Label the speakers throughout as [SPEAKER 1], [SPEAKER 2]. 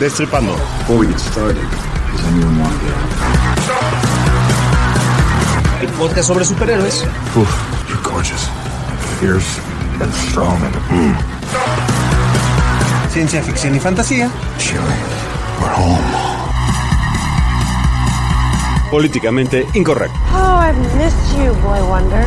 [SPEAKER 1] Destripando.
[SPEAKER 2] Before we get started, does anyone want to get out?
[SPEAKER 3] El podcast sobre superhéroes.
[SPEAKER 2] You're gorgeous, fierce, and strong.
[SPEAKER 3] Ciencia ficción y fantasía.
[SPEAKER 2] Chilly, we're home.
[SPEAKER 1] Políticamente incorrecto.
[SPEAKER 4] Oh, I've missed you, Boy Wonder.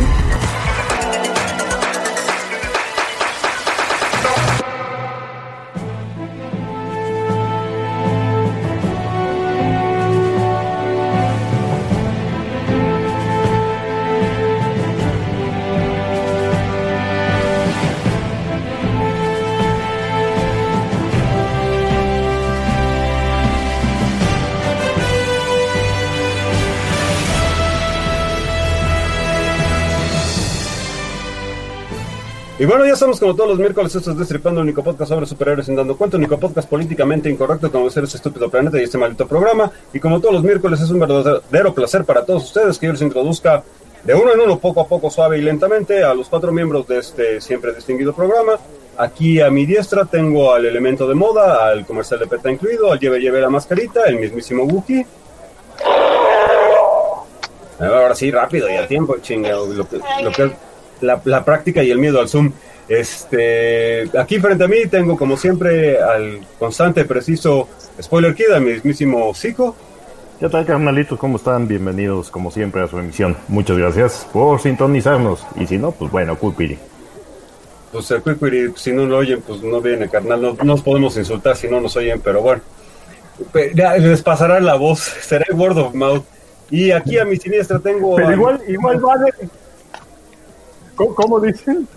[SPEAKER 1] Y bueno, ya estamos como todos los miércoles, esto es Destripando, el único podcast sobre superhéroes sin dando cuenta, el único podcast políticamente incorrecto como ser este estúpido planeta y este maldito programa. Y como todos los miércoles es un verdadero placer para todos ustedes que yo les introduzca de uno en uno, poco a poco, suave y lentamente, a los 4 miembros de este siempre distinguido programa. Aquí a mi diestra tengo al elemento de moda, al comercial de PETA incluido, al lleve la mascarita, el mismísimo Wookie. Ahora sí, rápido y a tiempo, chingado, lo que la práctica y el miedo al Zoom. Aquí frente a mí tengo como siempre al constante, preciso Spoiler Kid, al mismísimo Zico.
[SPEAKER 5] ¿Qué tal, carnalitos? ¿Cómo están? Bienvenidos como siempre a su emisión. Muchas gracias por sintonizarnos. Y si no, pues bueno, Quiquiri.
[SPEAKER 1] Pues el Quiquiri, si no lo oyen, pues no viene, carnal. No nos podemos insultar si no nos oyen, pero bueno. Ya les pasará la voz, será el word of mouth. Y aquí a mi siniestra tengo...
[SPEAKER 5] Pero igual vale... ¿Cómo dicen?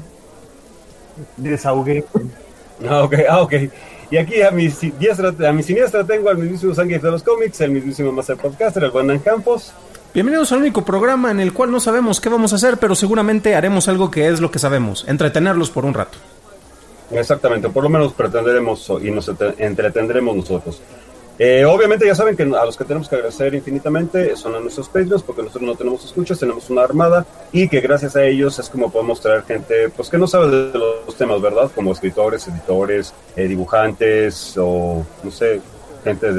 [SPEAKER 5] Desahogué.
[SPEAKER 1] Ok. Y aquí a mi siniestra tengo al mismísimo Zangief de los cómics, el mismísimo Master Podcaster, el Buenan Campos.
[SPEAKER 3] Bienvenidos al único programa en el cual no sabemos qué vamos a hacer, pero seguramente haremos algo que es lo que sabemos, entretenerlos por un rato.
[SPEAKER 1] Exactamente, por lo menos pretenderemos y nos entretendremos nosotros. Obviamente ya saben que a los que tenemos que agradecer infinitamente son a nuestros Patreons, porque nosotros no tenemos escuchas, tenemos una armada, y que gracias a ellos es como podemos traer gente pues que no sabe de los temas, ¿verdad? Como escritores, editores, dibujantes, o no sé, gente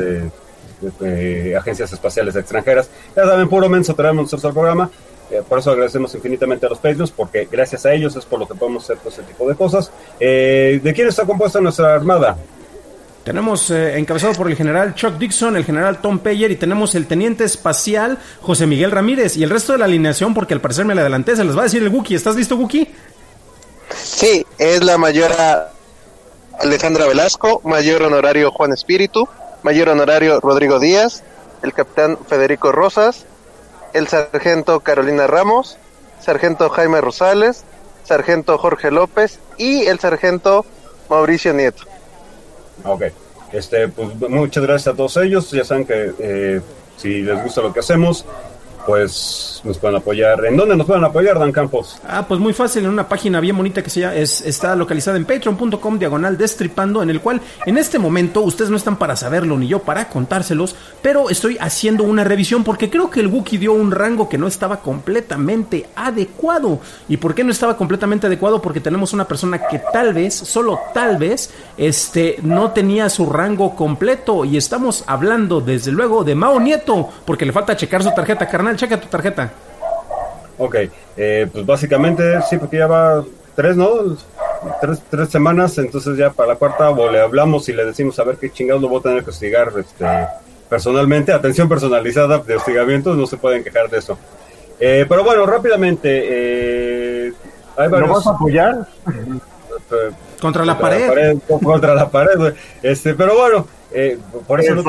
[SPEAKER 1] de agencias espaciales extranjeras. Ya saben, puro menso traemos nosotros al programa. Por eso agradecemos infinitamente a los Patreons, porque gracias a ellos es por lo que podemos hacer todo ese tipo de cosas. ¿De quién está compuesta nuestra armada?
[SPEAKER 3] Tenemos encabezado por el general Chuck Dixon, el general Tom Payer, y tenemos el teniente espacial José Miguel Ramírez, y el resto de la alineación, porque al parecer me la adelanté, se les va a decir el Wookie. ¿Estás listo, Wookie?
[SPEAKER 6] Sí, es la mayora Alejandra Velasco, mayor honorario Juan Espíritu, mayor honorario Rodrigo Díaz, el capitán Federico Rosas, el sargento Carolina Ramos, sargento Jaime Rosales, sargento Jorge López y el sargento Mauricio Nieto.
[SPEAKER 1] Ok, pues muchas gracias a todos ellos. Ya saben que si les gusta lo que hacemos, pues nos pueden apoyar. ¿En dónde nos pueden apoyar, Dan Campos?
[SPEAKER 3] Pues muy fácil, en una página bien bonita que está localizada en patreon.com/destripando, en el cual en este momento ustedes no están para saberlo ni yo para contárselos, pero estoy haciendo una revisión porque creo que el Wookie dio un rango que no estaba completamente adecuado. ¿Y por qué no estaba completamente adecuado? Porque tenemos una persona que tal vez, solo tal vez, no tenía su rango completo, y estamos hablando desde luego de Mao Nieto, porque le falta checar su tarjeta. Carnal, checa tu tarjeta.
[SPEAKER 1] Ok, pues básicamente sí, porque ya va 3 semanas, entonces ya para la cuarta o le hablamos y le decimos a ver qué chingados lo voy a tener que hostigar personalmente. Atención personalizada de hostigamientos, no se pueden quejar de eso. Pero bueno, rápidamente, hay varios...
[SPEAKER 5] ¿Lo vas a apoyar?
[SPEAKER 3] Contra la pared.
[SPEAKER 1] Contra la pared, güey. Pero bueno, por eso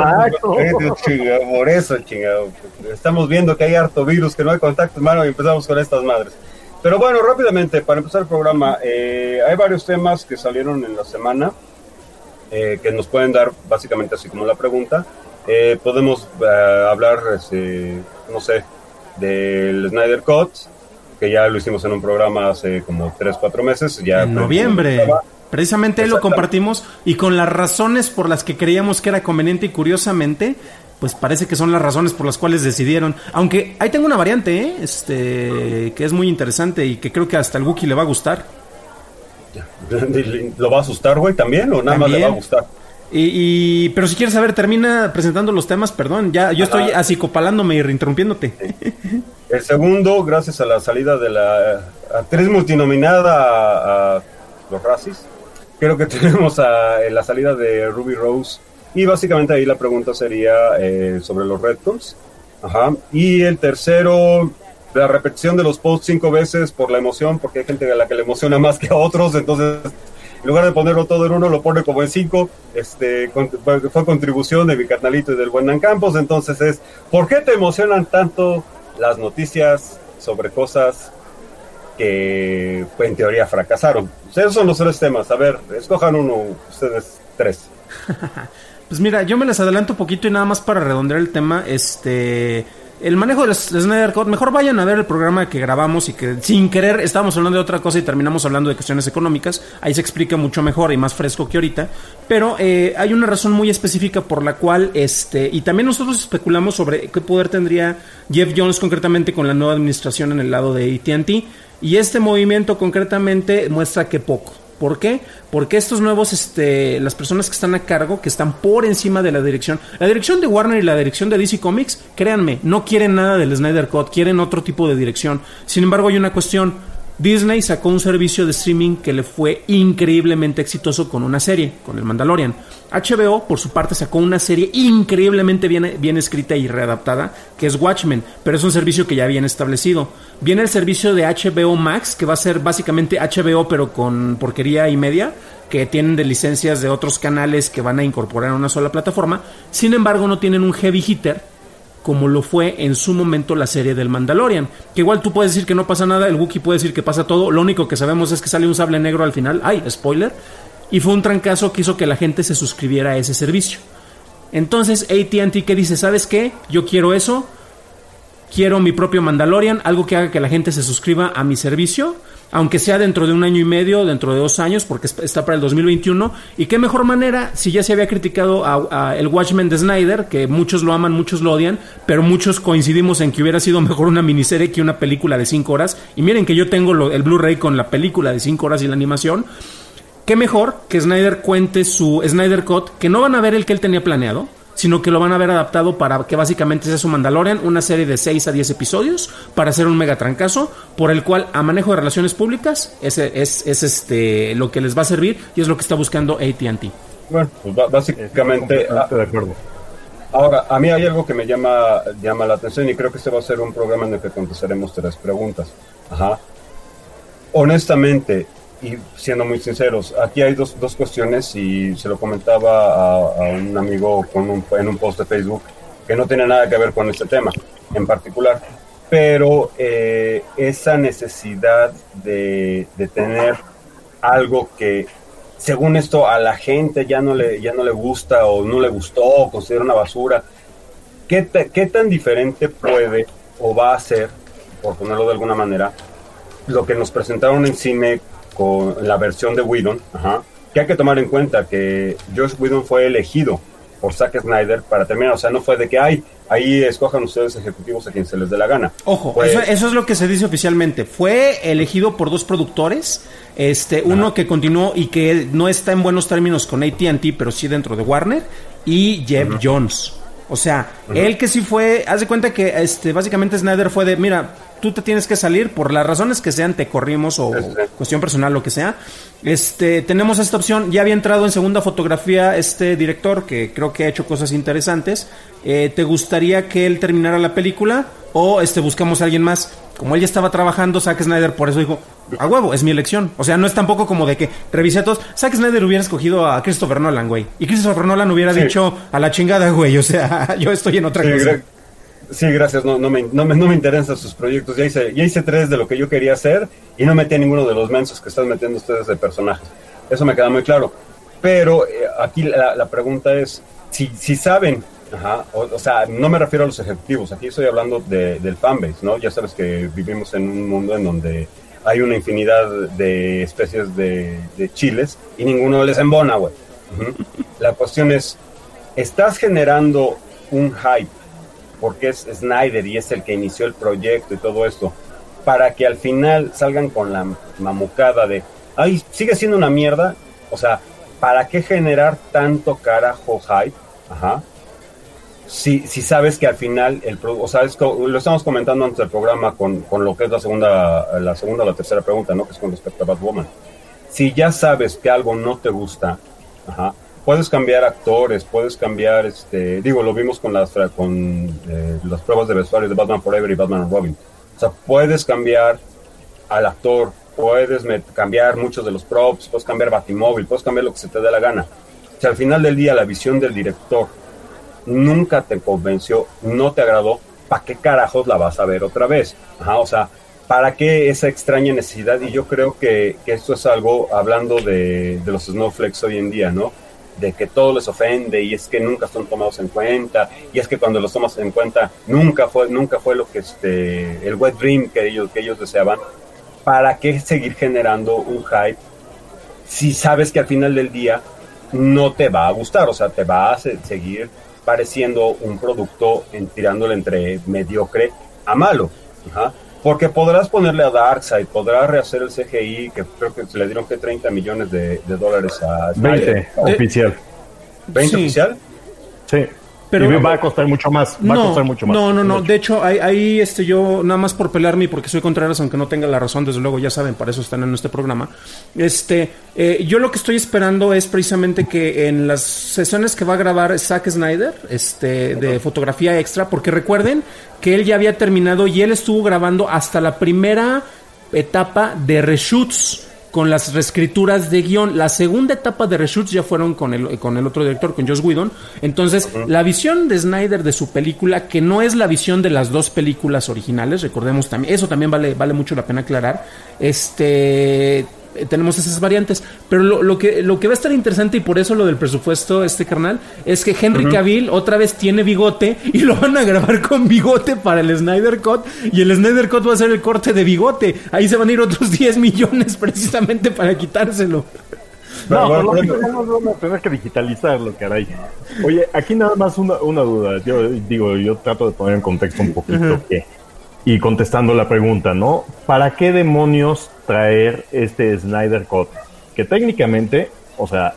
[SPEAKER 1] por eso, chingado. Estamos viendo que hay harto virus, que no hay contacto, hermano, y empezamos con estas madres. Pero bueno, rápidamente, para empezar el programa, hay varios temas que salieron en la semana que nos pueden dar básicamente así como la pregunta. Podemos hablar, no sé, del Snyder Cut, que ya lo hicimos en un programa hace como 3-4 meses. Ya
[SPEAKER 3] en noviembre. Precisamente lo compartimos, y con las razones por las que creíamos que era conveniente, y curiosamente, pues parece que son las razones por las cuales decidieron. Aunque ahí tengo una variante, que es muy interesante y que creo que hasta al Wookie le va a gustar.
[SPEAKER 1] ¿Lo va a asustar, güey, también? ¿O nada más le va a gustar?
[SPEAKER 3] Pero si quieres saber, termina presentando los temas, perdón, ya yo estoy acicopalándome y interrumpiéndote.
[SPEAKER 1] El segundo, gracias a la salida de la actriz multinominada a los Razzies, creo que tenemos la salida de Ruby Rose, y básicamente ahí la pregunta sería sobre los retcons. Ajá. Y el tercero, la repetición de los posts 5 veces por la emoción, porque hay gente a la que le emociona más que a otros, entonces en lugar de ponerlo todo en uno, lo pone como en 5. Fue contribución de mi carnalito y del buen Dan Campos. Entonces ¿por qué te emocionan tanto las noticias sobre cosas que en teoría fracasaron? Esos son los 3 temas. A ver, escojan uno, ustedes 3.
[SPEAKER 3] Pues mira, yo me les adelanto un poquito y nada más para redondear el tema, el manejo del Snyder Cut, mejor vayan a ver el programa que grabamos y que sin querer estábamos hablando de otra cosa y terminamos hablando de cuestiones económicas. Ahí se explica mucho mejor y más fresco que ahorita. Pero hay una razón muy específica por la cual, y también nosotros especulamos sobre qué poder tendría Jeff Jones concretamente con la nueva administración en el lado de AT&T. Y este movimiento concretamente muestra que poco. ¿Por qué? Porque estos nuevos, las personas que están a cargo, que están por encima de la dirección de Warner y la dirección de DC Comics, créanme, no quieren nada del Snyder Cut, quieren otro tipo de dirección. Sin embargo, hay una cuestión. Disney sacó un servicio de streaming que le fue increíblemente exitoso con una serie, con el Mandalorian. HBO, por su parte, sacó una serie increíblemente bien escrita y readaptada, que es Watchmen, pero es un servicio que ya viene establecido. Viene el servicio de HBO Max, que va a ser básicamente HBO, pero con porquería y media, que tienen de licencias de otros canales que van a incorporar a una sola plataforma. Sin embargo, no tienen un heavy hitter como lo fue en su momento la serie del Mandalorian, que igual tú puedes decir que no pasa nada, el Wookiee puede decir que pasa todo, lo único que sabemos es que sale un sable negro al final, spoiler, y fue un trancazo que hizo que la gente se suscribiera a ese servicio. Entonces AT&T que dice, ¿sabes qué? Yo quiero eso, quiero mi propio Mandalorian, algo que haga que la gente se suscriba a mi servicio, aunque sea dentro de 1 año y medio, dentro de 2 años, porque está para el 2021. Y qué mejor manera, si ya se había criticado a el Watchmen de Snyder, que muchos lo aman, muchos lo odian, pero muchos coincidimos en que hubiera sido mejor una miniserie que una película de 5 horas. Y miren que yo tengo el Blu-ray con la película de 5 horas y la animación. Qué mejor que Snyder cuente su Snyder Cut, que no van a ver el que él tenía planeado, sino que lo van a ver adaptado para que básicamente sea su Mandalorian, una serie de 6 a 10 episodios para hacer un mega trancazo, por el cual a manejo de relaciones públicas es lo que les va a servir y es lo que está buscando AT&T.
[SPEAKER 1] Bueno, pues básicamente
[SPEAKER 5] de acuerdo.
[SPEAKER 1] Ahora, a mí hay algo que me llama la atención y creo que este va a ser un programa en el que contestaremos 3 preguntas. Ajá. Honestamente, y siendo muy sinceros, aquí hay dos cuestiones y se lo comentaba a un amigo en un post de Facebook que no tiene nada que ver con este tema en particular, pero esa necesidad de tener algo que según esto a la gente ya no le gusta o no le gustó o considera una basura, ¿qué tan diferente puede o va a ser, por ponerlo de alguna manera, lo que nos presentaron en cine con la versión de Whedon? Que hay que tomar en cuenta que Joss Whedon fue elegido por Zack Snyder para terminar, o sea, no fue de que ahí escojan ustedes ejecutivos a quien se les dé la gana.
[SPEAKER 3] Ojo, eso es lo que se dice oficialmente. Fue elegido por 2 productores, uno que continuó y que no está en buenos términos con AT&T, pero sí dentro de Warner, y Jeff Jones. O sea, él que sí fue, haz de cuenta que básicamente Snyder fue de, mira, tú te tienes que salir por las razones que sean, te corrimos o cuestión personal, lo que sea. Tenemos esta opción. Ya había entrado en segunda fotografía este director que creo que ha hecho cosas interesantes. ¿Te gustaría que él terminara la película o buscamos a alguien más? Como él ya estaba trabajando, Zack Snyder por eso dijo, a huevo, es mi elección. O sea, no es tampoco como de que revisé a todos. Zack Snyder hubiera escogido a Christopher Nolan, güey. Y Christopher Nolan hubiera dicho a la chingada, güey. O sea, yo estoy en otra cosa.
[SPEAKER 1] Sí, gracias, no me interesan sus proyectos. Ya hice 3 de lo que yo quería hacer y no metí a ninguno de los mensos que están metiendo ustedes de personajes. Eso me queda muy claro. Pero aquí la pregunta es, si saben, o sea, no me refiero a los ejecutivos, aquí estoy hablando del fanbase, ¿no? Ya sabes que vivimos en un mundo en donde hay una infinidad de especies de chiles y ninguno les embona, güey. La cuestión es, ¿estás generando un hype porque es Snyder y es el que inició el proyecto y todo esto, para que al final salgan con la mamucada de, ay, sigue siendo una mierda? O sea, ¿para qué generar tanto carajo hype? Ajá. Si sabes que al final, o sea, lo estamos comentando antes del programa con lo que es la segunda o la tercera pregunta, ¿no? Que es con respecto a Batwoman. Si ya sabes que algo no te gusta, ajá, puedes cambiar actores, puedes cambiar, lo vimos con las pruebas de vestuario de Batman Forever y Batman and Robin. O sea, puedes cambiar al actor, puedes cambiar muchos de los props, puedes cambiar Batimóvil, puedes cambiar lo que se te dé la gana. Si al final del día la visión del director nunca te convenció, no te agradó, ¿para qué carajos la vas a ver otra vez? Ajá, o sea, ¿para qué esa extraña necesidad? Y yo creo que esto es algo, hablando de los snowflakes hoy en día, ¿no? De que todo les ofende y es que nunca son tomados en cuenta, y es que cuando los tomas en cuenta nunca fue lo que el wet dream que ellos deseaban. ¿Para qué seguir generando un hype si sabes que al final del día no te va a gustar? O sea, te va a seguir pareciendo un producto tirándole entre mediocre a malo. Ajá. Porque podrás ponerle a Darkseid, podrás rehacer el CGI, que creo que se le dieron que $30 millones de dólares a Snyder.
[SPEAKER 5] 20 oficial.
[SPEAKER 1] ¿20
[SPEAKER 3] Sí.
[SPEAKER 1] oficial?
[SPEAKER 5] Sí.
[SPEAKER 3] Pero
[SPEAKER 5] y va a costar mucho más.
[SPEAKER 3] No. De hecho, ahí yo, nada más por pelearme, porque soy Contreras, aunque no tenga la razón, desde luego, ya saben, para eso están en este programa. Yo lo que estoy esperando es precisamente que en las sesiones que va a grabar Zack Snyder, de fotografía extra, porque recuerden que él ya había terminado y él estuvo grabando hasta la primera etapa de reshoots con las reescrituras de guión. La segunda etapa de reshoots ya fueron con el otro director, con Joss Whedon. Entonces, la visión de Snyder de su película, que no es la visión de las dos películas originales, recordemos también, eso también vale mucho la pena aclarar. Tenemos esas variantes, pero lo que va a estar interesante, y por eso lo del presupuesto, carnal, es que Henry Cavill otra vez tiene bigote y lo van a grabar con bigote para el Snyder Cut, y el Snyder Cut va a ser el corte de bigote. Ahí se van a ir otros 10 millones precisamente para quitárselo.
[SPEAKER 5] No, vamos a tener que digitalizarlo, caray. Oye, aquí nada más una duda. Yo trato de poner en contexto un poquito y contestando la pregunta, ¿no? ¿Para qué demonios traer este Snyder Cut? Que técnicamente, o sea,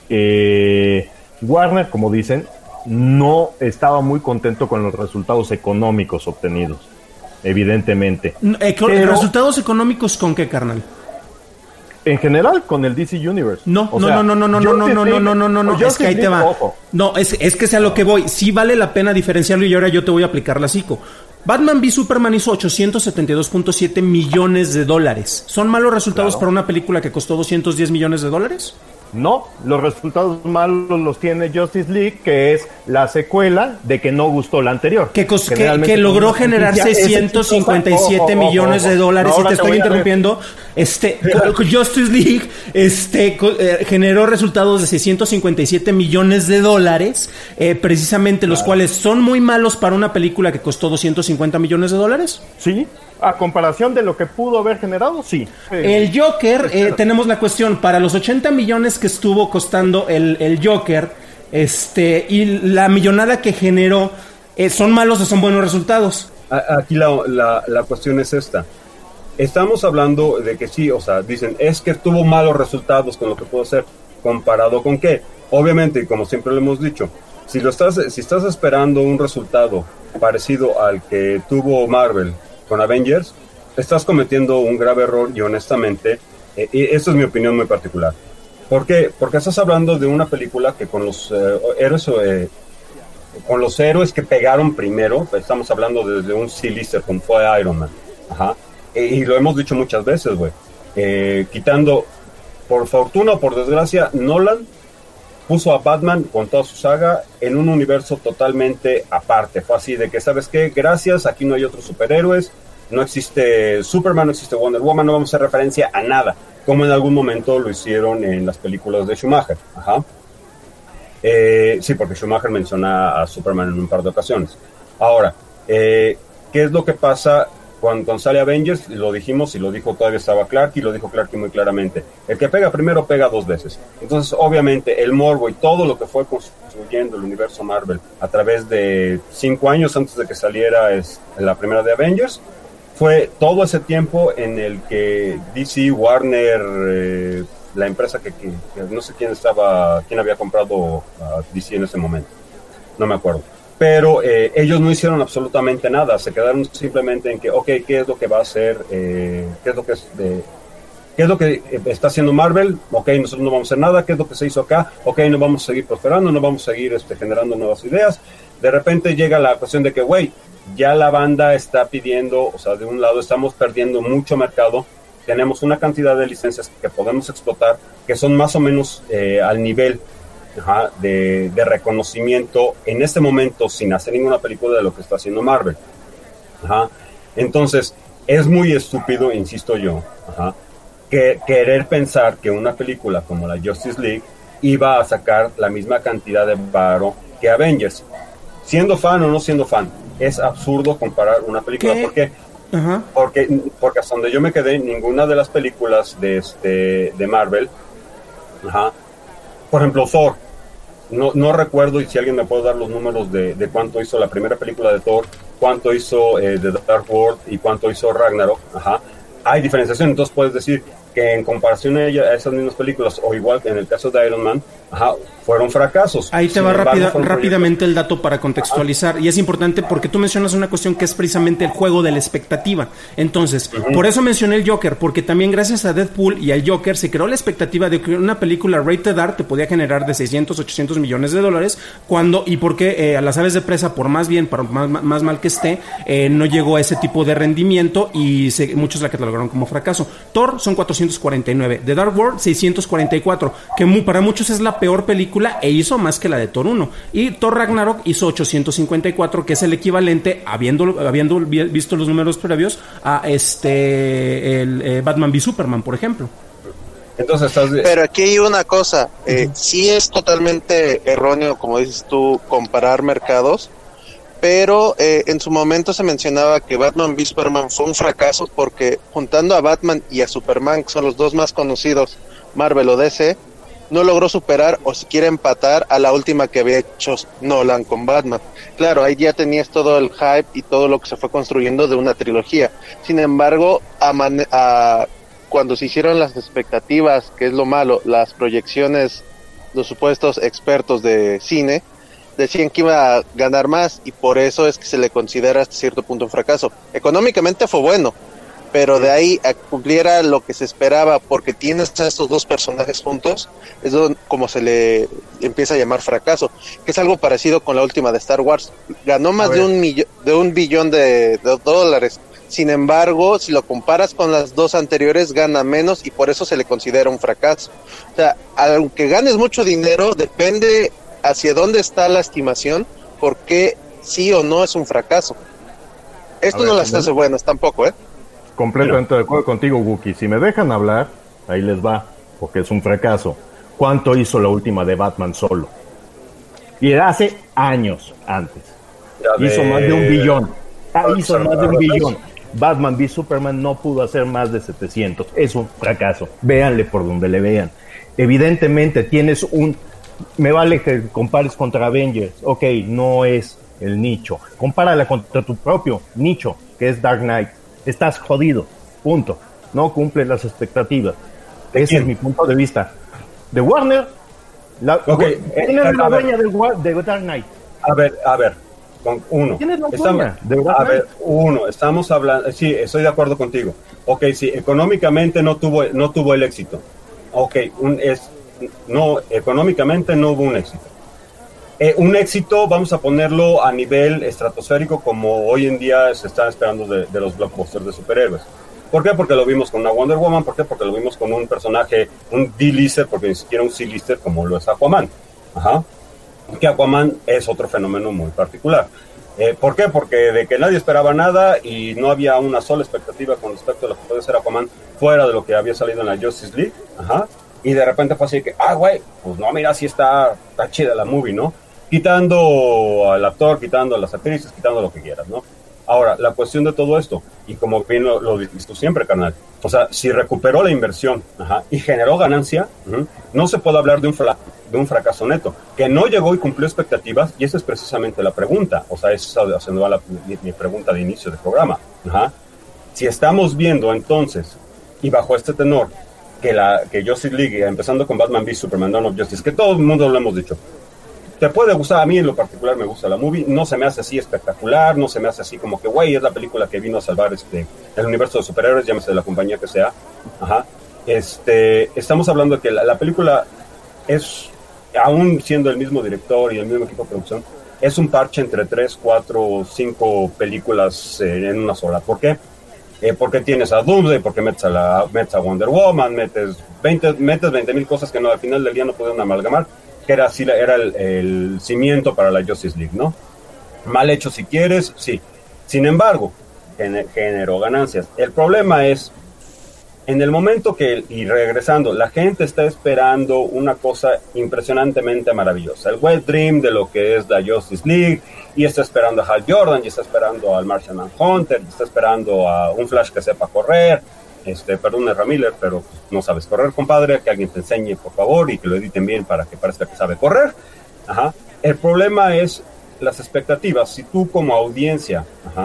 [SPEAKER 5] Warner, como dicen, no estaba muy contento con los resultados económicos obtenidos, evidentemente.
[SPEAKER 3] Pero, ¿resultados económicos con qué, carnal?
[SPEAKER 5] En general, con el DC Universe.
[SPEAKER 3] No. Es que ahí te va. No, es que es a lo que voy. Sí vale la pena diferenciarlo, y ahora yo te voy a aplicar la psico. Batman v Superman hizo $872.7 millones. ¿Son malos resultados para una película que costó $210 millones?
[SPEAKER 5] No, los resultados malos los tiene Justice League, que es la secuela de que no gustó la anterior.
[SPEAKER 3] Que logró generar $657 millones. Y te estoy interrumpiendo. Justice League generó resultados de $657 millones, precisamente los cuales son muy malos para una película que costó $250 millones.
[SPEAKER 5] Sí, a comparación de lo que pudo haber generado, sí.
[SPEAKER 3] El Joker, tenemos la cuestión, para los 80 millones que estuvo costando el Joker, y la millonada que generó, ¿son malos o son buenos resultados?
[SPEAKER 1] Aquí la cuestión es esta. Estamos hablando de que sí, o sea, dicen, es que tuvo malos resultados con lo que pudo ser, ¿comparado con qué? Obviamente, y como siempre lo hemos dicho, si estás esperando un resultado parecido al que tuvo Marvel con Avengers, estás cometiendo un grave error, y honestamente, y esto es mi opinión muy particular. ¿Por qué? Porque estás hablando de una película que con los héroes que pegaron primero, estamos hablando desde un C-lister como fue Iron Man, ajá, y lo hemos dicho muchas veces, güey, quitando, por fortuna o por desgracia, Nolan puso a Batman con toda su saga en un universo totalmente aparte. Fue así de que, ¿sabes qué? Gracias, aquí no hay otros superhéroes, no existe Superman, no existe Wonder Woman, no vamos a hacer referencia a nada, como en algún momento lo hicieron en las películas de Schumacher. Ajá. Sí, porque Schumacher menciona a Superman en un par de ocasiones. Ahora, ¿qué es lo que pasa cuando sale Avengers? Lo dijimos, y lo dijo todavía estaba Clark, y lo dijo Clark muy claramente. El que pega primero pega dos veces. Entonces, obviamente, el morbo y todo lo que fue construyendo el universo Marvel a través de 5 años antes de que saliera la primera de Avengers, fue todo ese tiempo en el que DC, Warner, la empresa que no sé quién había comprado a DC en ese momento, no me acuerdo. Pero ellos no hicieron absolutamente nada, se quedaron simplemente en que, ok, ¿qué es lo que va a hacer? ¿Qué es lo que está haciendo Marvel? Ok, nosotros no vamos a hacer nada. ¿Qué es lo que se hizo acá? Ok, no vamos a seguir prosperando, no vamos a seguir generando nuevas ideas. De repente llega la cuestión de que, güey, ya la banda está pidiendo, o sea, de un lado estamos perdiendo mucho mercado, tenemos una cantidad de licencias que podemos explotar, que son más o menos al nivel de reconocimiento en este momento, sin hacer ninguna película, de lo que está haciendo Marvel. Entonces, es muy estúpido, insisto yo, que querer pensar que una película como la Justice League iba a sacar la misma cantidad de varo que Avengers. Siendo fan o no siendo fan, es absurdo comparar una película. ¿Por qué? Porque hasta donde yo me quedé, ninguna de las películas de Marvel, por ejemplo, Thor, no recuerdo, y si alguien me puede dar los números de cuánto hizo la primera película de Thor, cuánto hizo The Dark World y cuánto hizo Ragnarok. Hay diferenciación, entonces puedes decir que en comparación a esas mismas películas, o igual que en el caso de Iron Man, fueron fracasos.
[SPEAKER 3] Ahí te va rápidamente el dato para contextualizar, y es importante porque tú mencionas una cuestión que es precisamente el juego de la expectativa. Entonces, por eso mencioné el Joker, porque también gracias a Deadpool y al Joker se creó la expectativa de que una película rated R te podía generar de 600, 800 millones de dólares, y porque a las aves de presa, por más mal que esté, no llegó a ese tipo de rendimiento, y muchos la catalogaron como fracaso. Thor son 449, The Dark World 644, que para muchos es la peor película, e hizo más que la de Thor 1, y Thor Ragnarok hizo 854, que es el equivalente, habiendo visto los números previos, a Batman v Superman, por ejemplo.
[SPEAKER 6] Entonces, pero aquí hay una cosa, sí es totalmente erróneo, como dices tú, comparar mercados, pero en su momento se mencionaba que Batman v Superman fue un fracaso porque juntando a Batman y a Superman, que son los dos más conocidos, Marvel o DC, no logró superar o siquiera empatar a la última que había hecho Nolan con Batman. Claro, ahí ya tenías todo el hype y todo lo que se fue construyendo de una trilogía. Sin embargo, cuando se hicieron las expectativas, que es lo malo, las proyecciones, los supuestos expertos de cine, decían que iba a ganar más, y por eso es que se le considera hasta cierto punto un fracaso. Económicamente fue bueno, pero de ahí a cumpliera lo que se esperaba, porque tienes a estos dos personajes juntos, es como se le empieza a llamar fracaso, que es algo parecido con la última de Star Wars. Ganó más de un billón de dólares. Sin embargo, si lo comparas con las dos anteriores, gana menos, y por eso se le considera un fracaso. O sea, aunque ganes mucho dinero, depende hacia dónde está la estimación, porque sí o no es un fracaso. Esto no las hace buenas tampoco,
[SPEAKER 5] Completamente de acuerdo contigo, Wookie. Si me dejan hablar, ahí les va, porque es un fracaso. ¿Cuánto hizo la última de Batman solo? Y hace años antes. Hizo más de $1 billón. Hizo más de $1 billón. Batman v Superman no pudo hacer más de 700. Es un fracaso. Véanle por donde le vean. Evidentemente tienes me vale que compares contra Avengers. Ok, no es el nicho. Compárala contra tu propio nicho, que es Dark Knight. Estás jodido, punto. No cumples las expectativas. Ese es mi punto de vista. De Warner, ¿quién es la dueña de Dark Knight?
[SPEAKER 1] A ver, ¿quién es la dueña de Dark Knight? Estamos hablando, sí, estoy de acuerdo contigo. Ok, sí, económicamente no tuvo el éxito. Ok, económicamente no hubo un éxito. Un éxito, vamos a ponerlo a nivel estratosférico, como hoy en día se está esperando de los blockbusters de superhéroes. ¿Por qué? Porque lo vimos con una Wonder Woman. ¿Por qué? Porque lo vimos con un personaje, un D-lister, porque ni siquiera un C-lister como lo es Aquaman. Que Aquaman es otro fenómeno muy particular. ¿Por qué? Porque de que nadie esperaba nada y no había una sola expectativa con respecto a lo que puede ser Aquaman fuera de lo que había salido en la Justice League. Y de repente fue así que, güey, pues no, mira, sí está chida la movie, ¿no? Quitando al actor, quitando a las actrices, quitando lo que quieras, ¿no? Ahora, la cuestión de todo esto, y como bien lo dijiste siempre, carnal, o sea, si recuperó la inversión y generó ganancia, no se puede hablar de un fracaso neto, que no llegó y cumplió expectativas, y esa es precisamente la pregunta, o sea, esa es mi pregunta de inicio del programa. Si estamos viendo entonces, y bajo este tenor, que Justice League, empezando con Batman v Superman, Dawn of Justice, que todo el mundo lo hemos dicho, te puede gustar, a mí en lo particular me gusta la movie, no se me hace así espectacular, no se me hace así como que, güey, es la película que vino a salvar el universo de superhéroes, llámese de la compañía que sea. Ajá. Estamos hablando de que la película es, aún siendo el mismo director y el mismo equipo de producción, es un parche entre 3, 4, 5 películas en una sola. ¿Por qué? Porque tienes a Doomsday, porque metes a Wonder Woman, metes 20,000 cosas que no, al final del día no pueden amalgamar, que era el cimiento para la Justice League, ¿no? Mal hecho si quieres, sí. Sin embargo, generó ganancias. El problema es, en el momento y regresando, la gente está esperando una cosa impresionantemente maravillosa. El wet dream de lo que es la Justice League, y está esperando a Hal Jordan, y está esperando al Martian Manhunter, y está esperando a un Flash que sepa correr, perdón, Ezra Miller, pero no sabes correr, compadre, que alguien te enseñe, por favor, y que lo editen bien para que parezca que sabe correr. Ajá. El problema es las expectativas. Si tú como audiencia,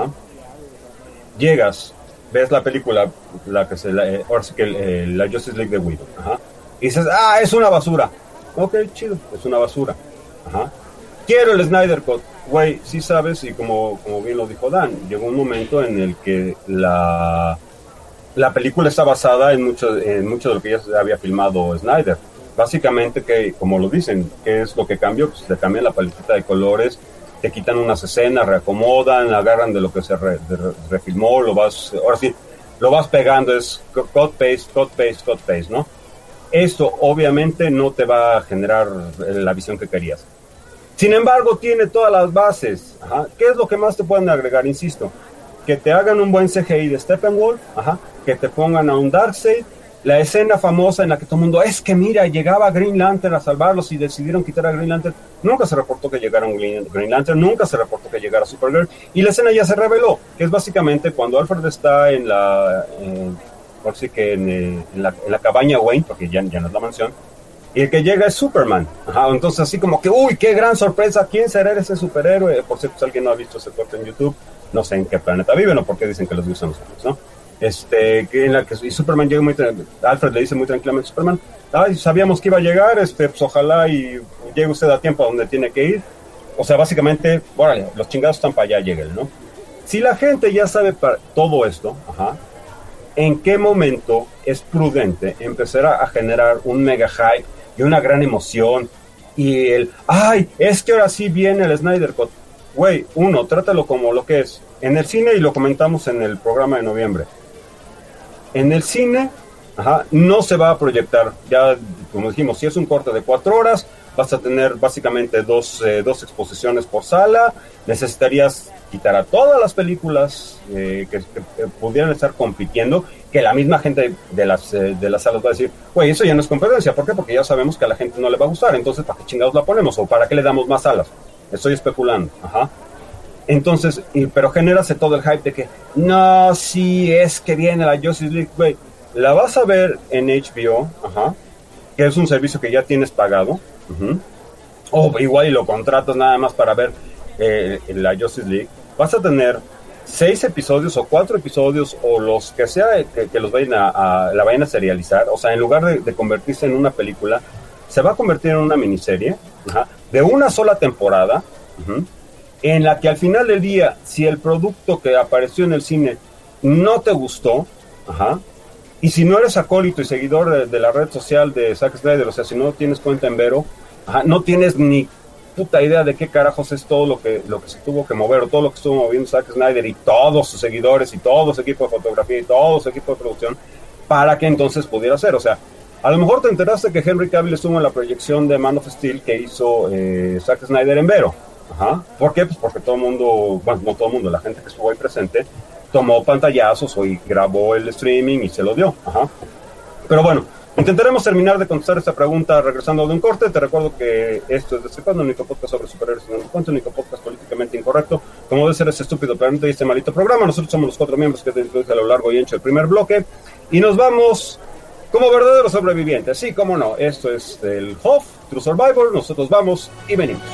[SPEAKER 1] llegas, ves la película, ahora sí que la Justice League de Whedon, y dices, es una basura. Ok, chido, es una basura. Ajá. Quiero el Snyder Cut. Güey, sí sabes, y como bien lo dijo Dan, llegó un momento en el que la película está basada en mucho de lo que ya se había filmado Snyder. Básicamente, que como lo dicen, ¿qué es lo que cambió? Pues te cambian la paletita de colores, te quitan unas escenas, reacomodan, agarran de lo que se refilmó, ahora sí, lo vas pegando, es cut, paste, ¿no? Esto obviamente no te va a generar la visión que querías. Sin embargo, tiene todas las bases. ¿Qué es lo que más te pueden agregar? Insisto, que te hagan un buen CGI de Steppenwolf, que te pongan a un Darkseid, la escena famosa en la que todo el mundo, es que mira, llegaba Green Lantern a salvarlos y decidieron quitar a Green Lantern. Nunca se reportó que llegara un Green Lantern, nunca se reportó que llegara Supergirl, y la escena ya se reveló, que es básicamente cuando Alfred está en la cabaña Wayne, porque ya no es la mansión, y el que llega es Superman. Entonces así como que, uy, qué gran sorpresa, ¿quién será ese superhéroe? Por cierto, si alguien no ha visto ese corte en YouTube, no sé en qué planeta viven o por qué dicen que los usan los hombres, ¿no? Y Superman llega Alfred le dice muy tranquilamente a Superman, sabíamos que iba a llegar, pues ojalá y llegue usted a tiempo a donde tiene que ir. O sea, básicamente, órale, los chingados están para allá, lleguen, ¿no? Si la gente ya sabe para todo esto, ¿en qué momento es prudente empezar a generar un mega hype y una gran emoción? Y es que ahora sí viene el Snyder Cut. Güey, trátalo como lo que es. En el cine, y lo comentamos en el programa de noviembre, en el cine, no se va a proyectar. Ya, como dijimos, si es un corte de 4 horas, vas a tener básicamente dos exposiciones por sala. Necesitarías quitar a todas las películas que pudieran estar compitiendo, que la misma gente de las salas va a decir, güey, eso ya no es competencia. ¿Por qué? Porque ya sabemos que a la gente no le va a gustar. Entonces, ¿para qué chingados la ponemos? ¿O para qué le damos más salas? Estoy especulando. Entonces, pero genérase todo el hype de que no, sí, es que viene la Justice League, güey. La vas a ver en HBO, que es un servicio que ya tienes pagado, o igual y lo contratas nada más para ver la Justice League. Vas a tener 6 episodios o 4 episodios o los que sea que los vayan la vayan a serializar. O sea, en lugar de convertirse en una película, se va a convertir en una miniserie de una sola temporada, en la que al final del día, si el producto que apareció en el cine no te gustó, y si no eres acólito y seguidor de la red social de Zack Snyder, o sea, si no tienes cuenta en Vero, no tienes ni puta idea de qué carajos es todo lo que se tuvo que mover, o todo lo que estuvo moviendo Zack Snyder y todos sus seguidores y todo su equipo de fotografía y todo su equipo de producción, para que entonces pudiera ser. O sea, a lo mejor te enteraste que Henry Cavill estuvo en la proyección de Man of Steel que hizo Zack Snyder en Vero. ¿Por qué? Pues porque todo el mundo, bueno, no todo el mundo, la gente que estuvo ahí presente tomó pantallazos y grabó el streaming y se lo dio. Pero bueno, intentaremos terminar de contestar esta pregunta regresando de un corte. Te recuerdo que esto es Destripando, el único podcast sobre superhéroes y no cuento, el único podcast políticamente incorrecto, como debe ser este estúpido planeta y este maldito programa. Nosotros somos los 4 miembros que te introduce a lo largo y ancho del primer bloque, y nos vamos como verdaderos sobrevivientes. Sí, cómo no, esto es el HOF, True Survivor. Nosotros vamos y venimos.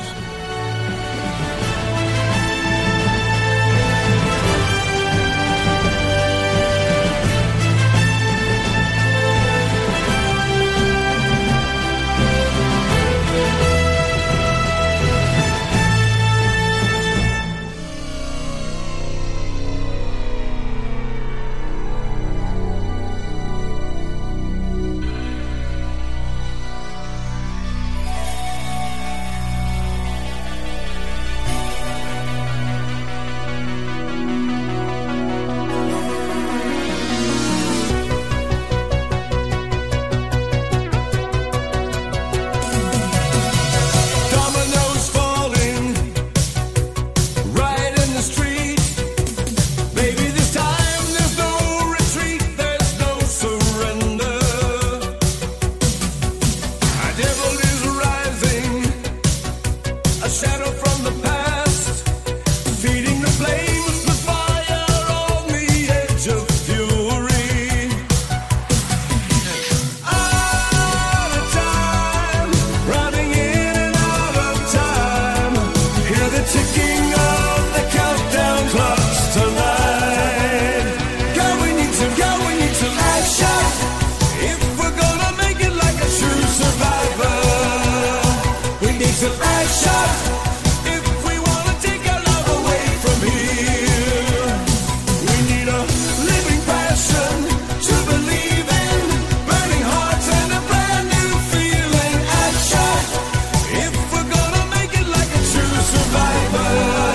[SPEAKER 7] some action if we wanna take our love away from here. We need a living passion to believe in, burning hearts and a brand new feeling. Action if we're gonna make it like a true survivor.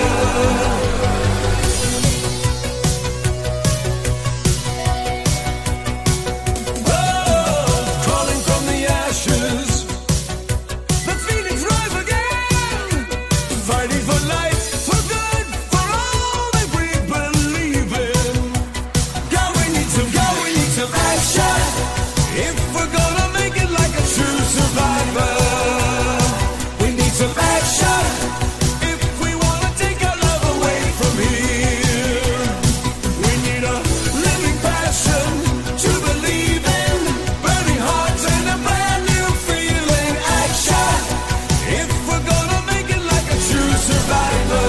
[SPEAKER 7] Crawling from the ashes, the phoenix rise again, fighting for life, for good, for all that we believe in. God, we need some action if we're gonna make it like a true survivor. We need some action if we wanna take our love away from here. We need a living passion to believe in, burning hearts and a brand new feeling. Action if we're gonna make it like a true survivor.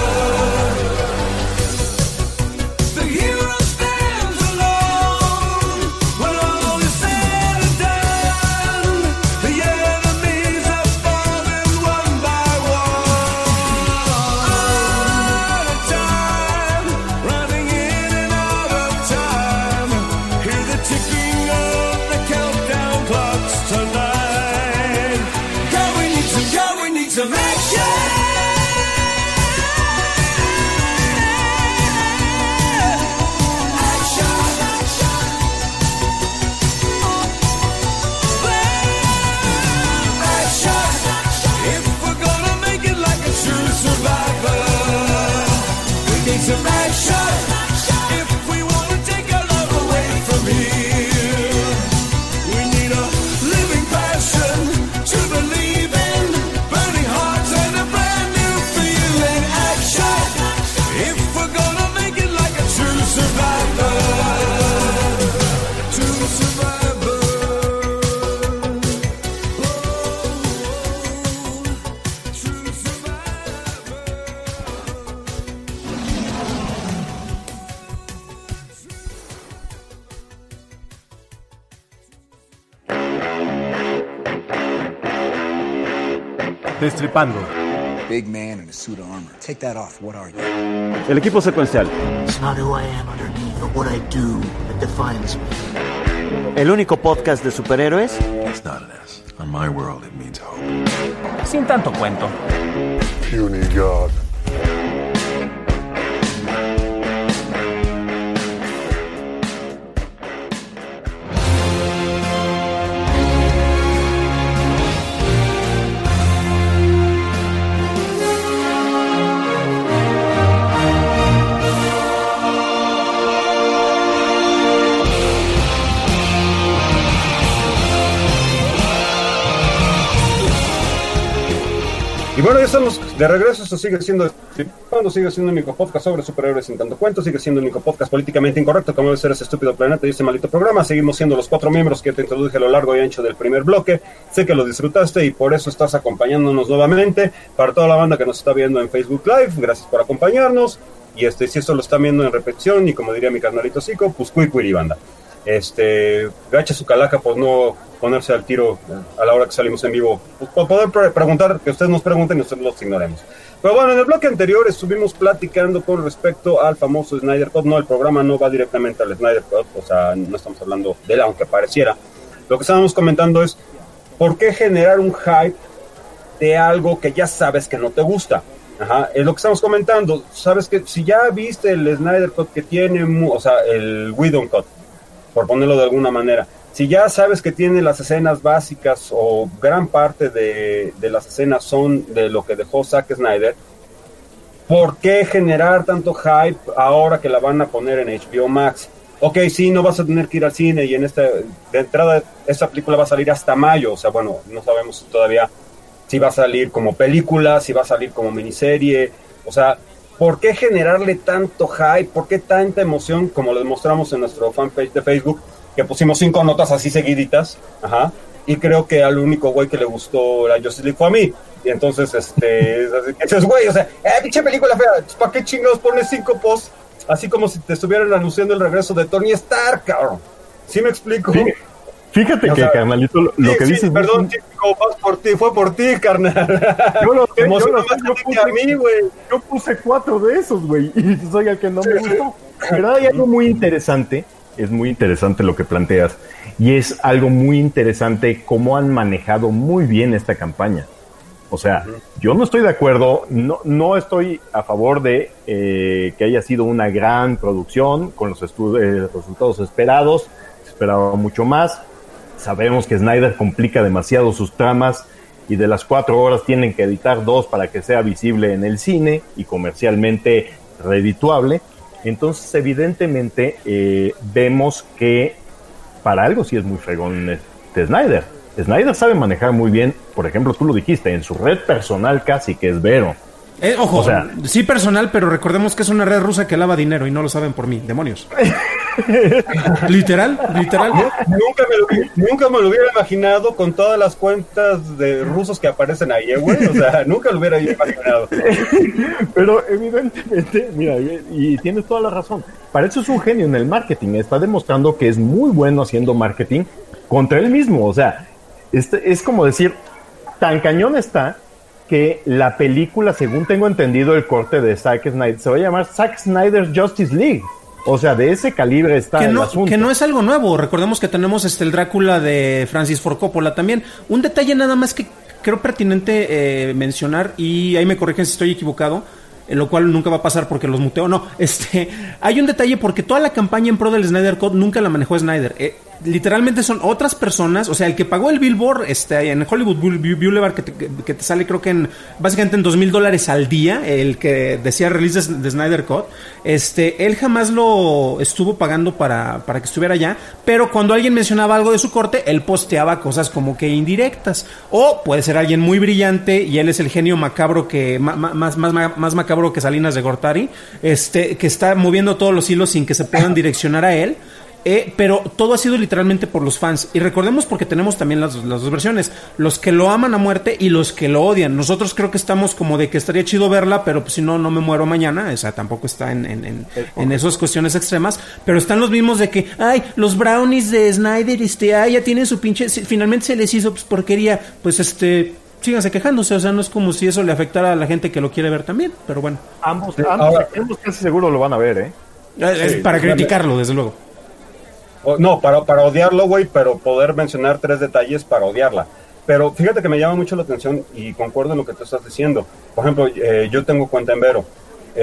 [SPEAKER 7] The hero stands alone when all is said and done. The enemies are falling one by one. Out of time, running in and out of time. Hear the ticking of the countdown clocks tonight. God, we need some action. If we're gonna make it like a true survivor, we need some action. If we wanna take our love away from here, we need a living passion to believe in, burning hearts and a brand new feeling. Action if we're gonna make it like a true survivor. True survivor. True survivor.
[SPEAKER 8] Destripando.
[SPEAKER 2] Big man in a suit of armor. Take that off. What are you?
[SPEAKER 8] El equipo secuencial.
[SPEAKER 9] It's not who I am underneath, but what I do that defines me.
[SPEAKER 10] El único podcast de superhéroes
[SPEAKER 2] It's not an S. On my world, it means hope.
[SPEAKER 10] sin tanto cuento.
[SPEAKER 2] Puny God.
[SPEAKER 1] Y bueno, ya estamos de regreso. Esto sigue siendo el único podcast sobre superhéroes sin tanto cuento. Sigue siendo el único podcast políticamente incorrecto como debe ser ese estúpido planeta y este maldito programa. Seguimos siendo los 4 miembros que te introduje a lo largo y ancho del primer bloque. Sé que lo disfrutaste y por eso estás acompañándonos nuevamente. Para toda la banda que nos está viendo en Facebook Live, gracias por acompañarnos. Y si esto lo están viendo en repetición, y como diría mi carnalito Zico, pues cuicuiri, banda. Gache su calaca por no ponerse al tiro a la hora que salimos en vivo, pues, por poder preguntar, que ustedes nos pregunten y nosotros los ignoremos. Pero bueno, en el bloque anterior estuvimos platicando con respecto al famoso Snyder Cut. No, el programa no va directamente al Snyder Cut, o sea, no estamos hablando de él, aunque pareciera. Lo que estábamos comentando es, ¿por qué generar un hype de algo que ya sabes que no te gusta? Ajá, es lo que estamos comentando. Sabes que si ya viste el Snyder Cut que tiene, o sea, el Whedon Cut, por ponerlo de alguna manera, si ya sabes que tiene las escenas básicas o gran parte de las escenas son de lo que dejó Zack Snyder, ¿por qué generar tanto hype ahora que la van a poner en HBO Max? Ok, sí, no vas a tener que ir al cine y de entrada esta película va a salir hasta mayo, o sea, bueno, no sabemos todavía si va a salir como película, si va a salir como miniserie, o sea, ¿por qué generarle tanto hype? ¿Por qué tanta emoción? Como lo demostramos en nuestro fanpage de Facebook, que pusimos 5 notas así seguiditas, ajá, y creo que al único güey que le gustó la Justice League fue a mí. Y entonces, dices, güey, o sea, pinche película fea, ¿para qué chingados pones 5 posts? Así como si te estuvieran anunciando el regreso de Tony Stark, cabrón. ¿Sí me explico?
[SPEAKER 5] Sí. Fíjate
[SPEAKER 1] O
[SPEAKER 5] que,
[SPEAKER 1] sea,
[SPEAKER 5] carnalito, lo
[SPEAKER 1] sí,
[SPEAKER 5] que
[SPEAKER 1] sí,
[SPEAKER 5] dices...
[SPEAKER 1] perdón, chico, vas por ti, fue por ti, carnal.
[SPEAKER 5] Yo lo sé,
[SPEAKER 1] Emociona
[SPEAKER 5] yo
[SPEAKER 1] más a ti que
[SPEAKER 5] puse,
[SPEAKER 1] a mí, güey.
[SPEAKER 5] yo puse 4 de esos, güey, y soy el que no me gustó. Pero hay algo muy interesante, es muy interesante lo que planteas, y es algo muy interesante cómo han manejado muy bien esta campaña. O sea, yo no estoy de acuerdo, no estoy a favor de que haya sido una gran producción con los resultados esperados, se esperaba mucho más. Sabemos que Snyder complica demasiado sus tramas y de las 4 horas tienen que editar 2 para que sea visible en el cine y comercialmente redituable. Entonces, evidentemente, vemos que para algo sí es muy fregón Snyder. Snyder sabe manejar muy bien, por ejemplo, tú lo dijiste, en su red personal casi, que es Vero.
[SPEAKER 3] Ojo,
[SPEAKER 5] O sea,
[SPEAKER 3] sí personal, pero recordemos que es una red rusa que lava dinero y no lo saben por mí, demonios. literal.
[SPEAKER 1] Nunca me lo hubiera imaginado con todas las cuentas de rusos que aparecen ahí, güey. O sea, nunca lo hubiera imaginado.
[SPEAKER 5] Pero evidentemente, mira, y tienes toda la razón. Para eso es un genio en el marketing. Está demostrando que es muy bueno haciendo marketing contra él mismo. O sea, es como decir, tan cañón está que la película, según tengo entendido, el corte de Zack Snyder se va a llamar Zack Snyder's Justice League. O sea, de ese calibre está el asunto.
[SPEAKER 3] Que no es algo nuevo. Recordemos que tenemos el Drácula de Francis Ford Coppola también. Un detalle nada más que creo pertinente mencionar, y ahí me corrigen si estoy equivocado, lo cual nunca va a pasar porque los muteo. No, hay un detalle porque toda la campaña en pro del Snyder Cut nunca la manejó Snyder. Literalmente son otras personas, o sea, el que pagó el billboard en Hollywood Boulevard que te sale creo que básicamente en $2,000 al día, el que decía release de Snyder Cut, él jamás lo estuvo pagando para que estuviera allá, pero cuando alguien mencionaba algo de su corte, él posteaba cosas como que indirectas, o puede ser alguien muy brillante y él es el genio macabro que más macabro que Salinas de Gortari, que está moviendo todos los hilos sin que se puedan direccionar a él. Pero todo ha sido literalmente por los fans. Y recordemos, porque tenemos también las dos versiones, los que lo aman a muerte y los que lo odian. Nosotros creo que estamos como de que estaría chido verla, pero pues si no me muero mañana. O sea, tampoco está en esas cuestiones extremas. Pero están los mismos de que, ay, los brownies de Snyder, ya tienen su pinche, finalmente se les hizo porquería. Pues síganse quejándose, o sea, no es como si eso le afectara a la gente que lo quiere ver también, pero bueno.
[SPEAKER 5] Ambos casi seguro lo van a ver,
[SPEAKER 3] Es para criticarlo, desde luego.
[SPEAKER 1] No, para odiarlo, güey, pero poder mencionar 3 detalles para odiarla. Pero fíjate que me llama mucho la atención y concuerdo en lo que tú estás diciendo. Por ejemplo, yo tengo cuenta en Vero.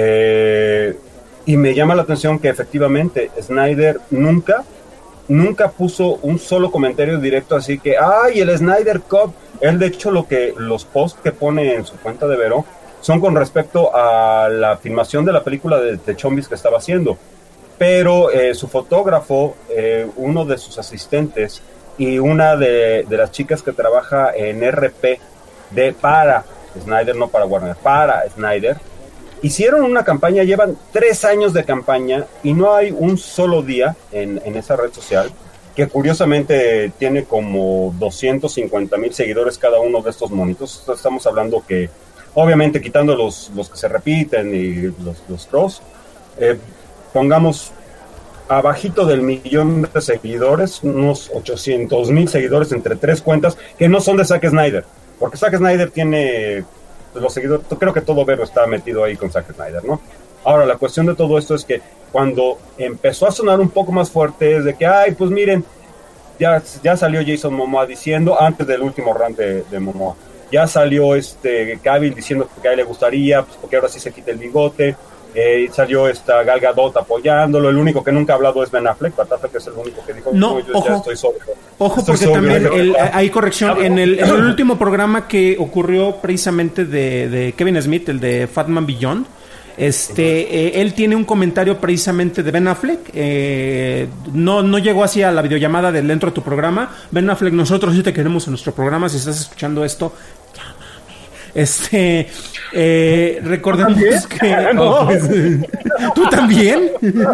[SPEAKER 1] Y me llama la atención que efectivamente Snyder nunca puso un solo comentario directo así que, ¡ay, el Snyder Cut! Él, de hecho, los posts que pone en su cuenta de Vero son con respecto a la filmación de la película de Chombis que estaba haciendo. Pero su fotógrafo, uno de sus asistentes y una de las chicas que trabaja en RP para Snyder, no para Warner, para Snyder, hicieron una campaña, llevan 3 años de campaña y no hay un solo día en esa red social, que curiosamente tiene como 250,000 seguidores cada uno de estos monitos. Estamos hablando que, obviamente quitando los que se repiten y los pros, pongamos abajito del 1,000,000 de seguidores, unos 800,000 seguidores entre 3 cuentas que no son de Zack Snyder, porque Zack Snyder tiene los seguidores, creo que todo Vero está metido ahí con Zack Snyder, ¿no? Ahora, la cuestión de todo esto es que cuando empezó a sonar un poco más fuerte es de que, ay, pues miren, ya salió Jason Momoa diciendo, antes del último rant de Momoa, ya salió Cavill diciendo que a él le gustaría, pues porque ahora sí se quita el bigote. Salió esta Gal Gadot apoyándolo. El único que nunca ha hablado es Ben Affleck. Ben Affleck es el único que dijo,
[SPEAKER 3] no,
[SPEAKER 1] yo ya estoy sobrio.
[SPEAKER 3] Ojo, porque también hay corrección. En el último programa que ocurrió precisamente de Kevin Smith, el de Fatman Beyond, él tiene un comentario precisamente de Ben Affleck. No llegó así a la videollamada dentro de tu programa. Ben Affleck, nosotros sí te queremos en nuestro programa. Si estás escuchando esto, Recordemos que...
[SPEAKER 5] No.
[SPEAKER 3] pues, ¿tú también?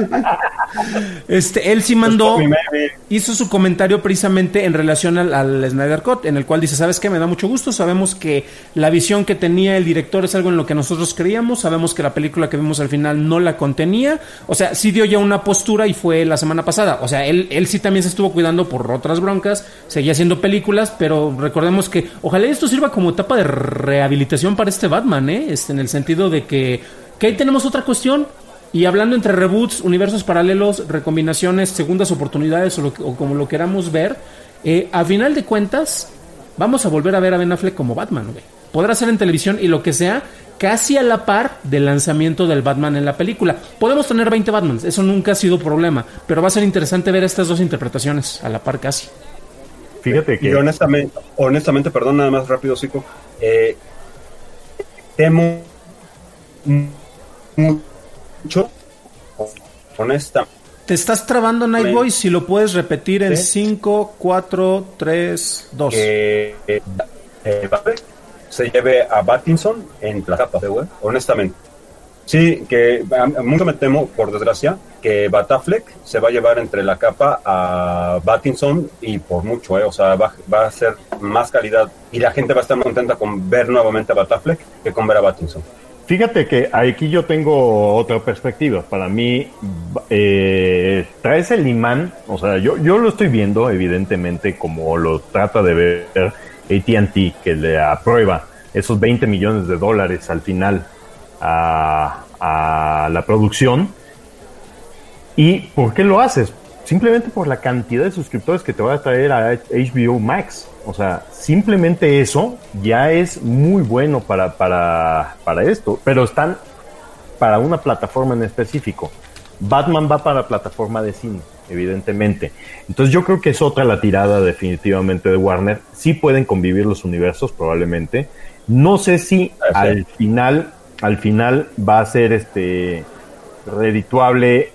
[SPEAKER 3] Él sí mandó... Hizo su comentario precisamente en relación al Snyder Cut, en el cual dice, ¿sabes qué? Me da mucho gusto, sabemos que la visión que tenía el director es algo en lo que nosotros creíamos, sabemos que la película que vimos al final no la contenía, o sea, sí dio ya una postura y fue la semana pasada, o sea, él sí también se estuvo cuidando por otras broncas, seguía haciendo películas, pero recordemos que ojalá esto sirva como etapa de rehabilitación para este Batman, en el sentido de que ahí tenemos otra cuestión. Y hablando entre reboots, universos paralelos, recombinaciones, segundas oportunidades o como lo queramos ver, a final de cuentas, vamos a volver a ver a Ben Affleck como Batman, güey. Podrá ser en televisión y lo que sea, casi a la par del lanzamiento del Batman en la película. Podemos tener 20 Batmans, eso nunca ha sido problema, pero va a ser interesante ver estas dos interpretaciones a la par casi.
[SPEAKER 5] Fíjate que...
[SPEAKER 1] Y honestamente, perdón, nada más rápido, Zico, temo mucho, honestamente.
[SPEAKER 3] Te estás trabando, Nightboy, si lo puedes repetir en 5, 4, 3, 2.
[SPEAKER 1] Que se lleve a Pattinson en la capa, güey, honestamente. Sí, que mucho me temo, por desgracia, que Batafleck se va a llevar entre la capa a Pattinson y por mucho, o sea, va a ser más calidad y la gente va a estar muy contenta con ver nuevamente a Batafleck que con ver a Pattinson.
[SPEAKER 5] Fíjate que aquí yo tengo otra perspectiva. Para mí, traes el imán, o sea, yo lo estoy viendo, evidentemente, como lo trata de ver AT&T, que le aprueba esos $20 millones al final a la producción. ¿Y por qué lo haces? Simplemente por la cantidad de suscriptores que te va a traer a HBO Max. O sea, simplemente eso ya es muy bueno para esto. Pero están para una plataforma en específico. Batman va para plataforma de cine, evidentemente. Entonces yo creo que es otra la tirada definitivamente de Warner. Sí pueden convivir los universos, probablemente. No sé si al final va a ser redituable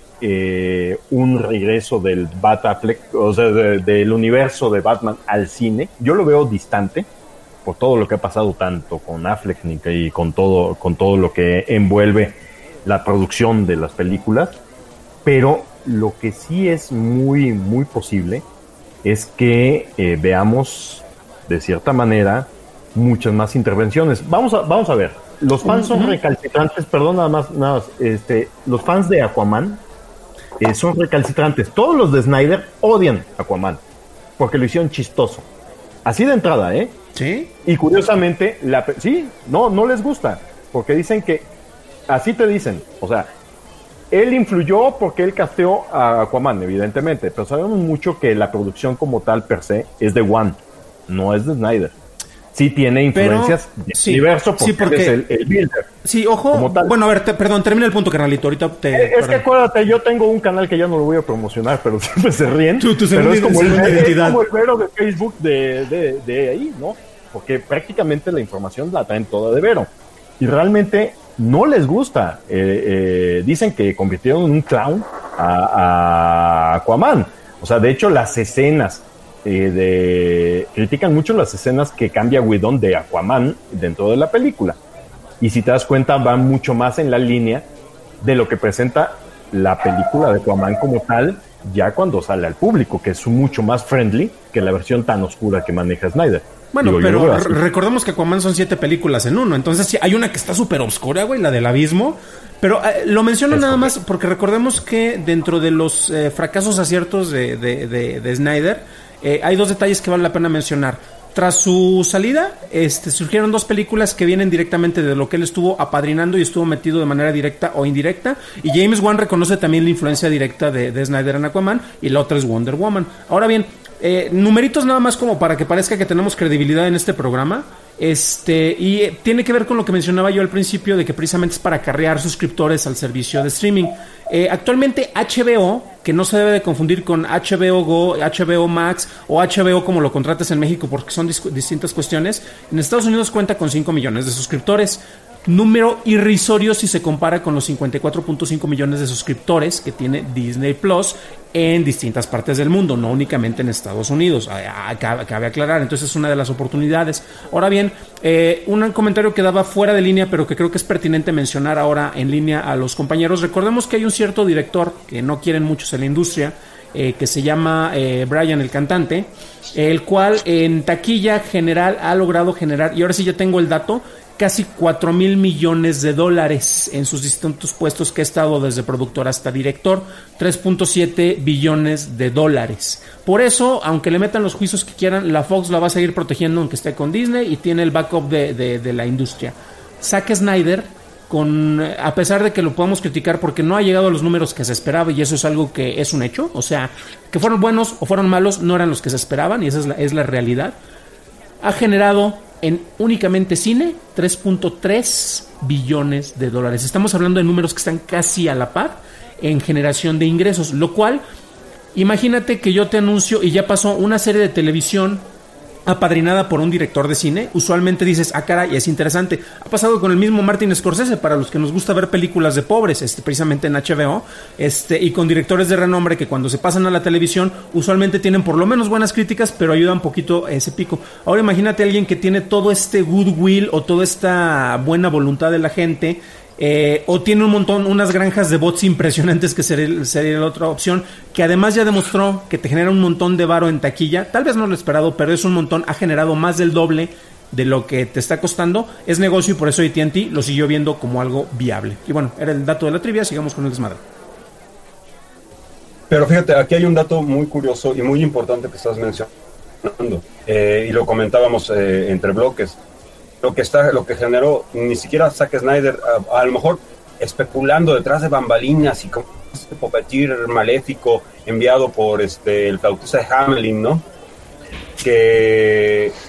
[SPEAKER 5] un regreso del Batfleck, o sea, del universo de Batman al cine. Yo lo veo distante por todo lo que ha pasado tanto con Affleck y con todo lo que envuelve la producción de las películas, pero lo que sí es muy muy posible es que veamos de cierta manera muchas más intervenciones. Vamos a ver. Los fans son recalcitrantes, perdón, nada más, los fans de Aquaman son recalcitrantes. Todos los de Snyder odian Aquaman porque lo hicieron chistoso. Así de entrada, ¿eh?
[SPEAKER 3] Sí.
[SPEAKER 5] Y curiosamente, no les gusta porque dicen que, así te dicen, o sea, él influyó porque él casteó a Aquaman, evidentemente, pero sabemos mucho que la producción como tal per se es de Wan, no es de Snyder. Sí tiene influencias del universo porque es el builder.
[SPEAKER 3] Sí, ojo. Bueno, a ver, perdón, termina el punto, carnalito. Ahorita
[SPEAKER 5] es que acuérdate, yo tengo un canal que ya no lo voy a promocionar, pero siempre se ríen. Pero es como el Vero de Facebook de ahí, ¿no? Porque prácticamente la información la traen toda de Vero. Y realmente no les gusta. Dicen que convirtieron en un clown a Aquaman. O sea, de hecho, las escenas critican mucho las escenas que cambia Whedon de Aquaman dentro de la película, y si te das cuenta van mucho más en la línea de lo que presenta la película de Aquaman como tal ya cuando sale al público, que es mucho más friendly que la versión tan oscura que maneja Snyder.
[SPEAKER 3] Bueno, pero recordemos que Aquaman son 7 películas en uno, entonces sí, hay una que está súper oscura, güey, la del abismo. Pero lo menciono nada más porque recordemos que dentro de los fracasos aciertos de Snyder, hay dos detalles que vale la pena mencionar. Tras su salida, surgieron 2 películas que vienen directamente de lo que él estuvo apadrinando y estuvo metido de manera directa o indirecta. Y James Wan reconoce también la influencia directa de Snyder en Aquaman, y la otra es Wonder Woman. Ahora bien, numeritos nada más como para que parezca que tenemos credibilidad en este programa. Y tiene que ver con lo que mencionaba yo al principio, de que precisamente es para acarrear suscriptores al servicio de streaming. Actualmente HBO, que no se debe de confundir con HBO Go, HBO Max o HBO como lo contrates en México, porque son distintas cuestiones, en Estados Unidos cuenta con 5 millones de suscriptores. número irrisorio si se compara con los 54.5 millones de suscriptores que tiene Disney Plus en distintas partes del mundo, no únicamente en Estados Unidos. Cabe aclarar, entonces es una de las oportunidades. Ahora bien, un comentario que daba fuera de línea, pero que creo que es pertinente mencionar ahora en línea a los compañeros. Recordemos que hay un cierto director que no quieren muchos en la industria, que se llama Brian el cantante, el cual en taquilla general ha logrado generar, y ahora sí ya tengo el dato, casi 4,000 millones de dólares en sus distintos puestos que ha estado desde productor hasta director, 3.7 billones de dólares. Por eso, aunque le metan los juicios que quieran, la Fox la va a seguir protegiendo aunque esté con Disney y tiene el backup de la industria. Zack Snyder, a pesar de que lo podamos criticar porque no ha llegado a los números que se esperaba, y eso es algo que es un hecho, o sea, que fueron buenos o fueron malos, no eran los que se esperaban, y esa es la realidad. Ha generado en únicamente cine 3.3 billones de dólares. Estamos hablando de números que están casi a la par en generación de ingresos, lo cual, imagínate que yo te anuncio y ya pasó una serie de televisión apadrinada por un director de cine. Usualmente dices, caray, es interesante. Ha pasado con el mismo Martin Scorsese, para los que nos gusta ver películas de pobres, precisamente en HBO, y con directores de renombre que cuando se pasan a la televisión usualmente tienen por lo menos buenas críticas, pero ayuda un poquito ese pico. Ahora imagínate a alguien que tiene todo este goodwill o toda esta buena voluntad de la gente, o tiene unas granjas de bots impresionantes, que sería la otra opción, que además ya demostró que te genera un montón de varo en taquilla. Tal vez no lo esperado, pero es un montón, ha generado más del doble de lo que te está costando. Es negocio y por eso AT&T lo siguió viendo como algo viable. Y bueno, era el dato de la trivia, sigamos con el desmadre.
[SPEAKER 1] Pero fíjate, aquí hay un dato muy curioso y muy importante que estás mencionando, y lo comentábamos entre bloques. Lo que generó, ni siquiera Zack Snyder, a lo mejor especulando detrás de bambalinas y como este puppeteer maléfico enviado por el flautista de Hamelin, ¿no? Que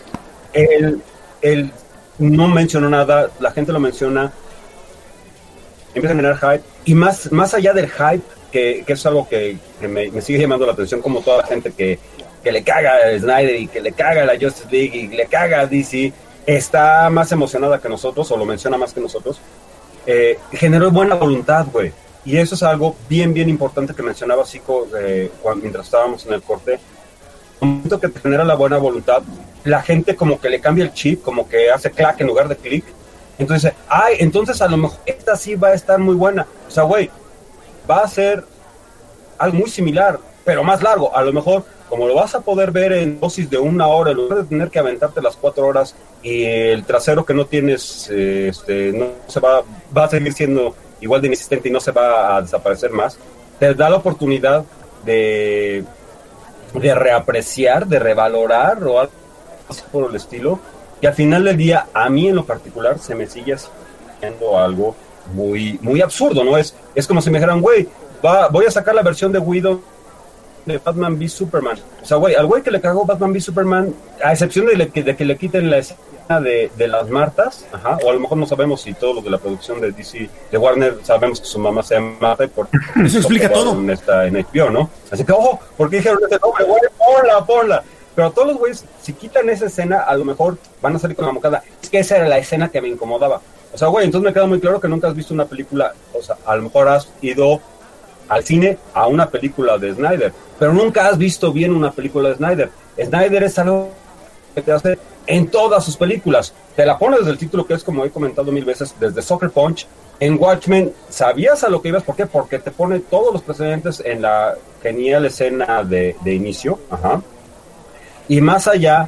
[SPEAKER 1] él no mencionó nada, la gente lo menciona, empieza a generar hype, y más allá del hype, que es algo que me sigue llamando la atención, como toda la gente que le caga a Snyder y que le caga a la Justice League y le caga a DC, está más emocionada que nosotros, o lo menciona más que nosotros. Generó buena voluntad, güey. Y eso es algo bien, bien importante que mencionaba Zico mientras estábamos en el corte. En el momento que te genera la buena voluntad, la gente como que le cambia el chip, como que hace clac en lugar de clic. Entonces, entonces a lo mejor esta sí va a estar muy buena. O sea, güey, va a ser algo muy similar, pero más largo. A lo mejor, como lo vas a poder ver en dosis de 1 hora, en lugar de tener que aventarte las 4 horas y el trasero que no tienes, no se va a seguir siendo igual de inexistente y no se va a desaparecer más, te da la oportunidad de reapreciar, de revalorar o algo así por el estilo, y al final del día, a mí en lo particular, se me sigue haciendo algo muy, muy absurdo, ¿no? Es como si me dijeran, güey, voy a sacar la versión de Widow de Batman v Superman. O sea, güey, al güey que le cagó Batman v Superman, a excepción de que le quiten la escena de las Martas, o a lo mejor no sabemos si todos los de la producción de DC, de Warner, sabemos que su mamá se llama Marta, y por
[SPEAKER 3] eso explica todo.
[SPEAKER 1] Está en HBO, ¿no? Así que, ojo, ¿por qué dijeron ese nombre, güey? Ponla. Pero todos los güeyes, si quitan esa escena, a lo mejor van a salir con la mocada. Es que esa era la escena que me incomodaba. O sea, güey, entonces me queda muy claro que nunca has visto una película, o sea, a lo mejor has ido al cine a una película de Snyder, pero nunca has visto bien una película de Snyder. Snyder es algo que te hace en todas sus películas. Te la pone desde el título, que es como he comentado 1000 veces, desde Sucker Punch. En Watchmen, ¿sabías a lo que ibas? ¿Por qué? Porque te pone todos los precedentes en la genial escena de inicio. Y más allá,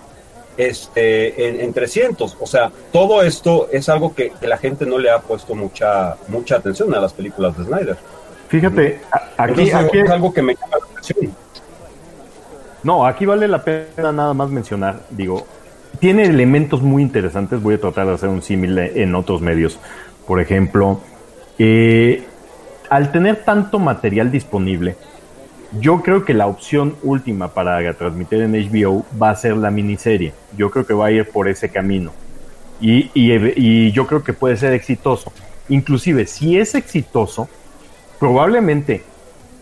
[SPEAKER 1] en 300. O sea, todo esto es algo que la gente no le ha puesto mucha atención a las películas de Snyder.
[SPEAKER 5] Fíjate, aquí
[SPEAKER 1] es algo que me llama la atención.
[SPEAKER 5] No, aquí vale la pena nada más mencionar, digo, tiene elementos muy interesantes. Voy a tratar de hacer un símil en otros medios. Por ejemplo, al tener tanto material disponible, yo creo que la opción última para transmitir en HBO va a ser la miniserie. Yo creo que va a ir por ese camino. Y yo creo que puede ser exitoso. Inclusive, si es exitoso, probablemente,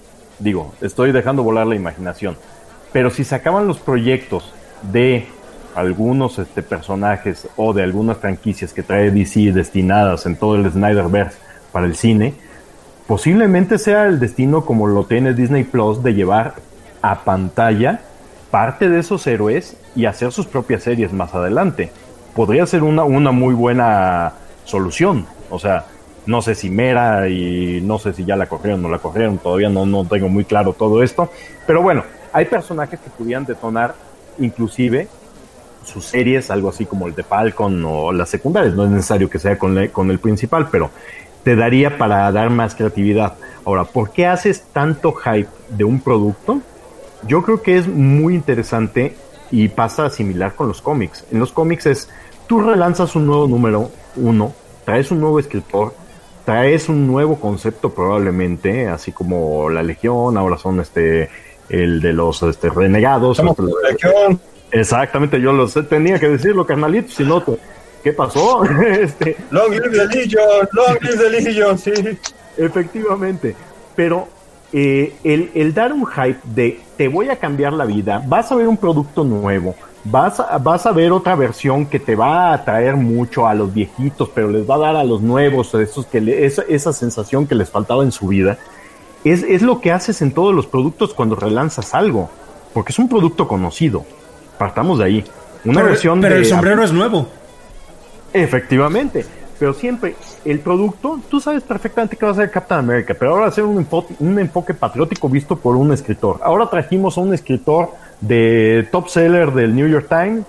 [SPEAKER 5] digo, estoy dejando volar la imaginación, pero si se acaban los proyectos de algunos personajes o de algunas franquicias que trae DC destinadas en todo el Snyderverse para el cine, posiblemente sea el destino como lo tiene Disney Plus de llevar a pantalla parte de esos héroes y hacer sus propias series más adelante. Podría ser una muy buena solución. O sea, no sé si Mera, y no sé si ya la corrieron o no la corrieron, todavía no tengo muy claro todo esto, pero bueno, hay personajes que pudieran detonar inclusive sus series, algo así como el de Falcon o las secundarias. No es necesario que sea con el principal, pero te daría para dar más creatividad. Ahora, ¿por qué haces tanto hype de un producto? Yo creo que es muy interesante y pasa similar con los cómics. En los cómics es, tú relanzas un nuevo número 1, traes un nuevo escritor, traes un nuevo concepto probablemente, así como la Legión, ahora son el de los renegados.
[SPEAKER 1] Legión.
[SPEAKER 5] Exactamente, yo tenía que decirlo, carnalito, si no, ¿qué pasó?
[SPEAKER 1] Long live the Legion, sí.
[SPEAKER 5] Efectivamente, pero el dar un hype de te voy a cambiar la vida, vas a ver un producto nuevo, vas a ver otra versión que te va a atraer mucho a los viejitos, pero les va a dar a los nuevos esa sensación que les faltaba en su vida, es lo que haces en todos los productos cuando relanzas algo, porque es un producto conocido. Partamos de ahí. Pero
[SPEAKER 3] el sombrero es nuevo.
[SPEAKER 5] Efectivamente. Pero siempre, el producto, tú sabes perfectamente que va a ser Captain America, pero ahora va a ser un enfoque patriótico visto por un escritor. Ahora trajimos a un escritor de top seller del New York Times,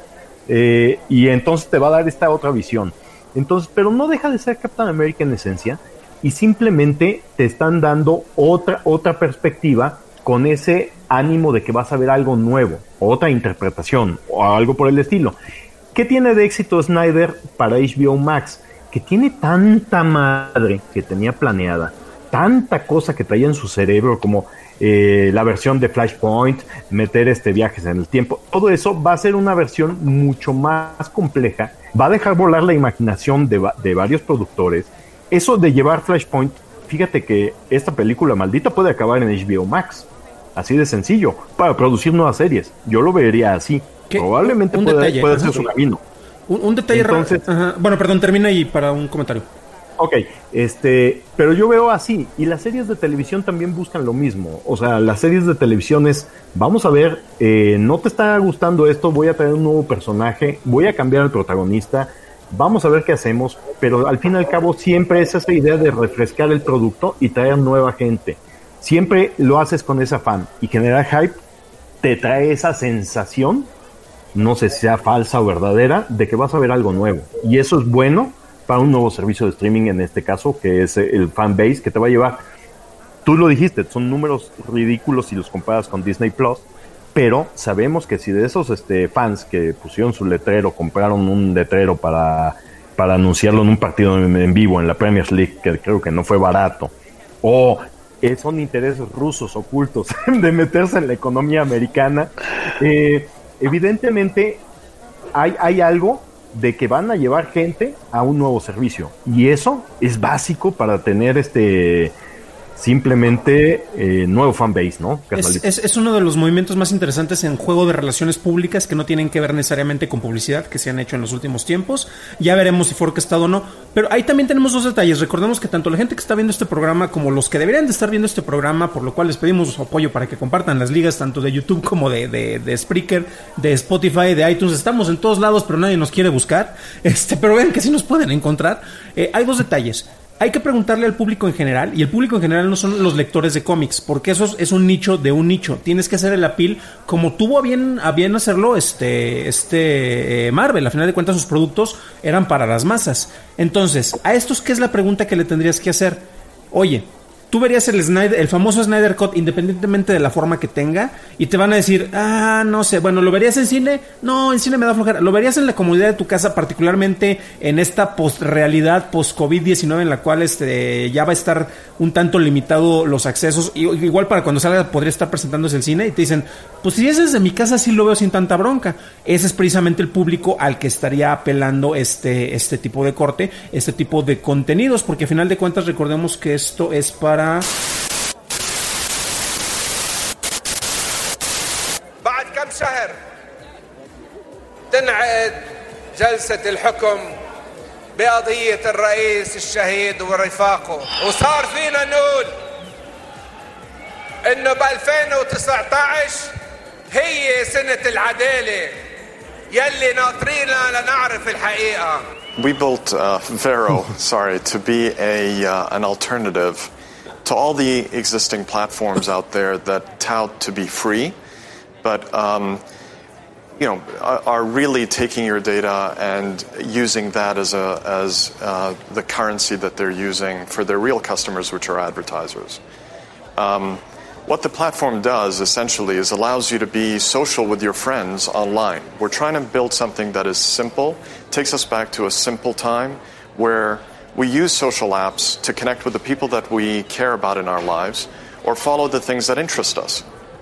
[SPEAKER 5] y entonces te va a dar esta otra visión. Entonces, pero no deja de ser Captain America en esencia, y simplemente te están dando otra perspectiva con ese ánimo de que vas a ver algo nuevo, otra interpretación, o algo por el estilo. ¿Qué tiene de éxito Snyder para HBO Max? Que tiene tanta madre que tenía planeada, tanta cosa que traía en su cerebro, como la versión de Flashpoint, meter viajes en el tiempo, todo eso va a ser una versión mucho más compleja, va a dejar volar la imaginación de varios productores. Eso de llevar Flashpoint, fíjate que esta película maldita puede acabar en HBO Max, así de sencillo, para producir nuevas series. Yo lo vería así. Probablemente puede ser su camino.
[SPEAKER 3] Un detalle. Entonces, bueno, perdón, termina ahí para un comentario.
[SPEAKER 5] Ok, pero yo veo así, y las series de televisión también buscan lo mismo. O sea, las series de televisión es, vamos a ver, no te está gustando esto, voy a traer un nuevo personaje, voy a cambiar el protagonista, vamos a ver qué hacemos, pero al fin y al cabo siempre es esa idea de refrescar el producto y traer nueva gente. Siempre lo haces con ese afán, y generar hype te trae esa sensación, no sé si sea falsa o verdadera, de que vas a ver algo nuevo. Y eso es bueno para un nuevo servicio de streaming, en este caso, que es el fanbase, que te va a llevar. Tú lo dijiste, son números ridículos si los comparas con Disney Plus, pero sabemos que si de esos fans que pusieron su letrero, compraron un letrero para anunciarlo en un partido en vivo en la Premier League, que creo que no fue barato, o son intereses rusos ocultos de meterse en la economía americana, evidentemente hay algo de que van a llevar gente a un nuevo servicio, y eso es básico para tener simplemente nuevo fanbase, ¿no?
[SPEAKER 3] Es uno de los movimientos más interesantes en juego de relaciones públicas que no tienen que ver necesariamente con publicidad, que se han hecho en los últimos tiempos. Ya veremos si fue orquestado o no, pero ahí también tenemos dos detalles. Recordemos que tanto la gente que está viendo este programa como los que deberían de estar viendo este programa, por lo cual les pedimos su apoyo para que compartan las ligas tanto de YouTube como de Spreaker, de Spotify, de iTunes. Estamos en todos lados, pero nadie nos quiere buscar, pero vean que sí nos pueden encontrar. Hay dos detalles. Hay que preguntarle al público en general, y el público en general no son los lectores de cómics, porque eso es un nicho de un nicho. Tienes que hacer el appeal como tuvo a bien hacerlo Marvel. A final de cuentas sus productos eran para las masas. Entonces, a estos, ¿qué es la pregunta que le tendrías que hacer? Oye, tú verías el famoso Snyder Cut independientemente de la forma que tenga, y te van a decir, no sé, bueno, ¿lo verías en cine? No, en cine me da flojera. ¿Lo verías en la comodidad de tu casa, particularmente en esta post-realidad, post-COVID-19, en la cual ya va a estar un tanto limitado los accesos? Igual para cuando salga podría estar presentándose el cine, y te dicen, pues si es desde mi casa sí lo veo sin tanta bronca. Ese es precisamente el público al que estaría apelando este tipo de corte, este tipo de contenidos, porque a final de cuentas recordemos que esto es para...
[SPEAKER 7] بعد كم شهر
[SPEAKER 11] تنعقد جلسة الحكم بقضية الرئيس الشهيد ورفاقه. وصار فينا نقول انه ب 2019 هي سنة العدالة يلي ناطرينا لنعرف الحقيقة.
[SPEAKER 12] We built Vero, to be an alternative to all the existing platforms out there that tout to be free, but are really taking your data and using that as the currency that they're using for their real customers, which are advertisers. What the platform does essentially is allows you to be social with your friends online. We're trying to build something that is simple, takes us back to a simple time where we use social apps to connect with the people that we care about in our lives or follow the things that interest us.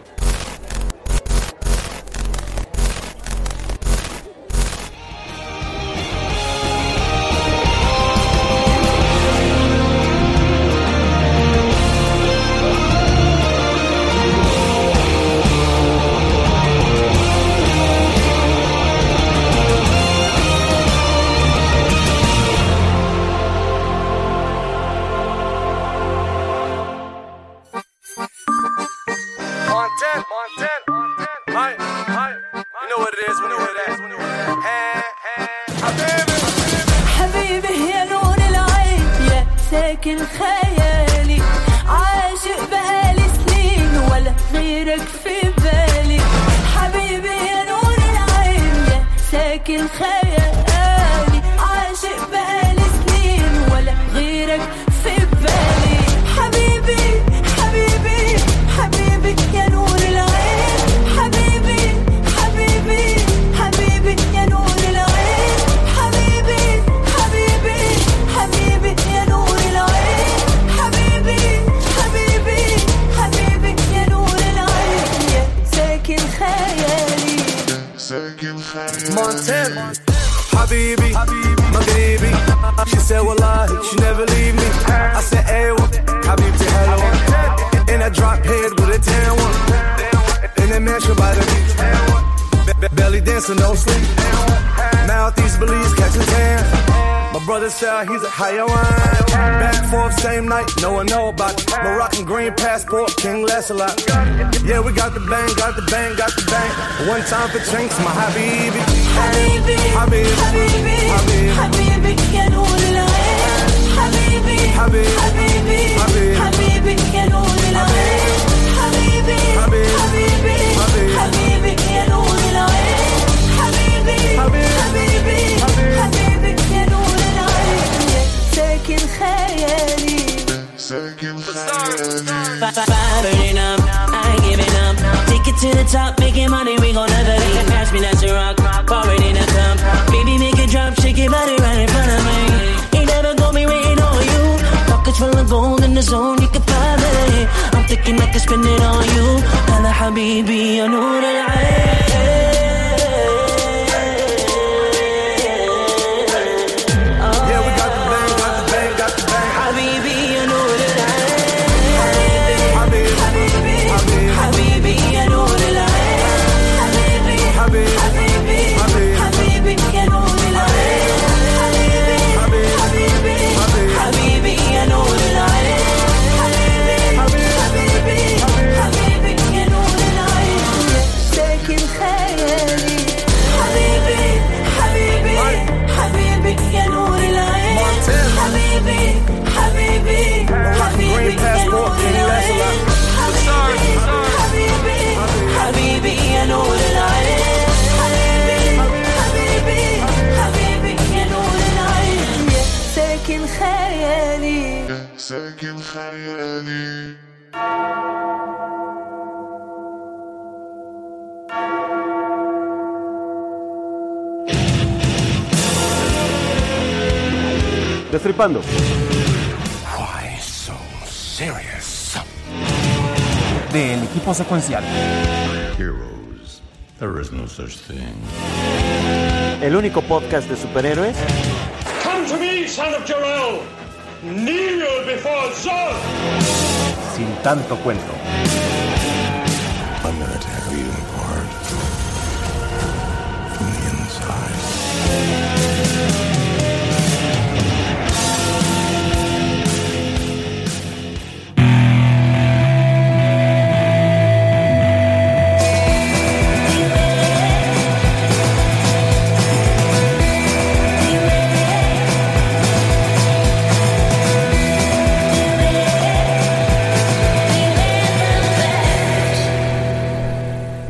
[SPEAKER 7] He's a hayawan. Back forth same night, no one know about it. Moroccan green passport, King Lancelot. Yeah, we got the bang, got the bang, got the bang. One time for drinks, my habibi. Habibi, habibi, habibi, habibi, habibi, ya noor al-ain. Habibi, habibi, habibi, habibi, habibi, ya noor al-ain. Habibi, habibi, habibi, habibi, habibi, ya noor al-ain. Habibi, habibi, habibi, habibi, ya noor al-ain. ساكن خيالي ساكن خيالي Firing up, I ain't giving up. Take it to the top, making money, we gon' never leave. Pass me that rock, pour it in a cup. Baby, make it drop, shake your body right in front of me. Ain't never gon' be waiting on you. Pockets full of gold in the zone, you can find it. I'm thinking I can spend it on you. Hala habibi, ya noor al-ain. ساكن خيالي
[SPEAKER 8] Destripando.
[SPEAKER 13] Why so serious?
[SPEAKER 10] Del equipo secuencial.
[SPEAKER 13] Heroes. There is no such thing.
[SPEAKER 10] El único podcast de superhéroes.
[SPEAKER 14] Come to me, son of Jor-El. Kneel before Zod.
[SPEAKER 8] Sin tanto cuento.
[SPEAKER 13] I'm gonna tear you apart from the inside.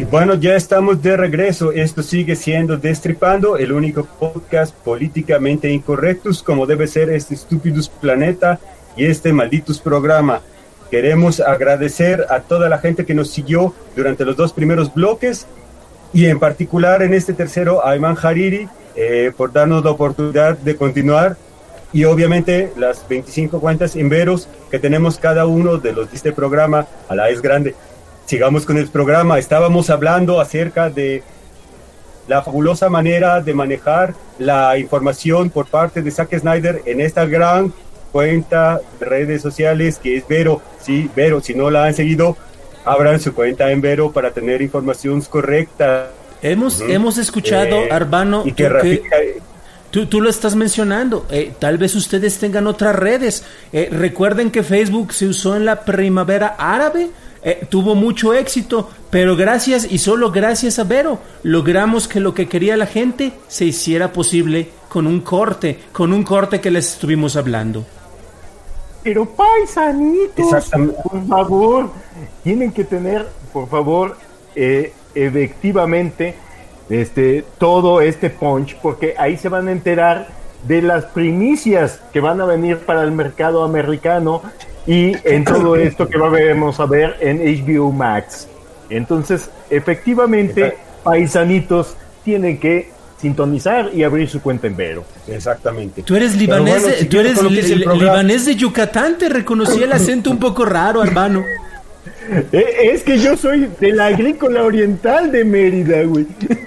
[SPEAKER 1] Bueno, ya estamos de regreso. Esto sigue siendo Destripando, el único podcast políticamente incorrectos, como debe ser este estúpidos planeta y este malditos programa. Queremos agradecer a toda la gente que nos siguió durante los 2 primeros bloques y en particular en este tercero a Ayman Hariri por darnos la oportunidad de continuar, y obviamente las 25 cuentas inveros que tenemos cada uno de los de este programa. A la es grande. Sigamos con el programa. Estábamos hablando acerca de la fabulosa manera de manejar la información por parte de Zack Snyder en esta gran cuenta de redes sociales que es Vero. Sí, Vero, si no la han seguido, abran su cuenta en Vero para tener información correcta.
[SPEAKER 3] Hemos escuchado, Arbano,
[SPEAKER 1] y que
[SPEAKER 3] tú lo estás mencionando. Tal vez ustedes tengan otras redes. Recuerden que Facebook se usó en la primavera árabe. Tuvo mucho éxito, pero gracias y solo gracias a Vero logramos que lo que quería la gente se hiciera posible con un corte que les estuvimos hablando.
[SPEAKER 5] Pero paisanitos, por favor, tienen que tener, por favor, efectivamente, todo este punch, porque ahí se van a enterar de las primicias que van a venir para el mercado americano y en todo esto que vamos a ver en HBO Max. Entonces, efectivamente, paisanitos tienen que sintonizar y abrir su cuenta en Vero.
[SPEAKER 1] Exactamente.
[SPEAKER 3] Tú eres libanés, libanés de Yucatán, te reconocí el acento un poco raro, hermano.
[SPEAKER 5] Es que yo soy de la Agrícola Oriental de Mérida, güey.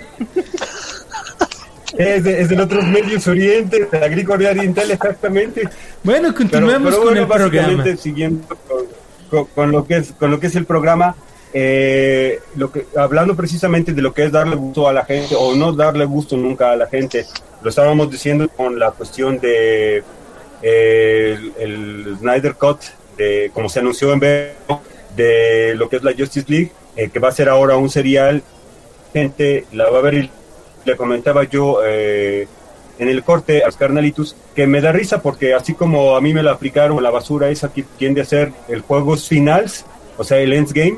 [SPEAKER 1] Es del otro Medios Oriente, de la Agrícola Oriental, exactamente.
[SPEAKER 3] Bueno, continuemos con el programa.
[SPEAKER 1] Siguiendo con lo que es el programa, hablando precisamente de lo que es darle gusto a la gente o no darle gusto nunca a la gente, lo estábamos diciendo con la cuestión de el Snyder Cut, de como se anunció en Vero, de lo que es la Justice League, que va a ser ahora un serial. Gente la va a ver, y le comentaba yo en el corte a los carnalitos que me da risa, porque así como a mí me la aplicaron la basura esa que tiende a ser el juegos finals, o sea, el Endgame,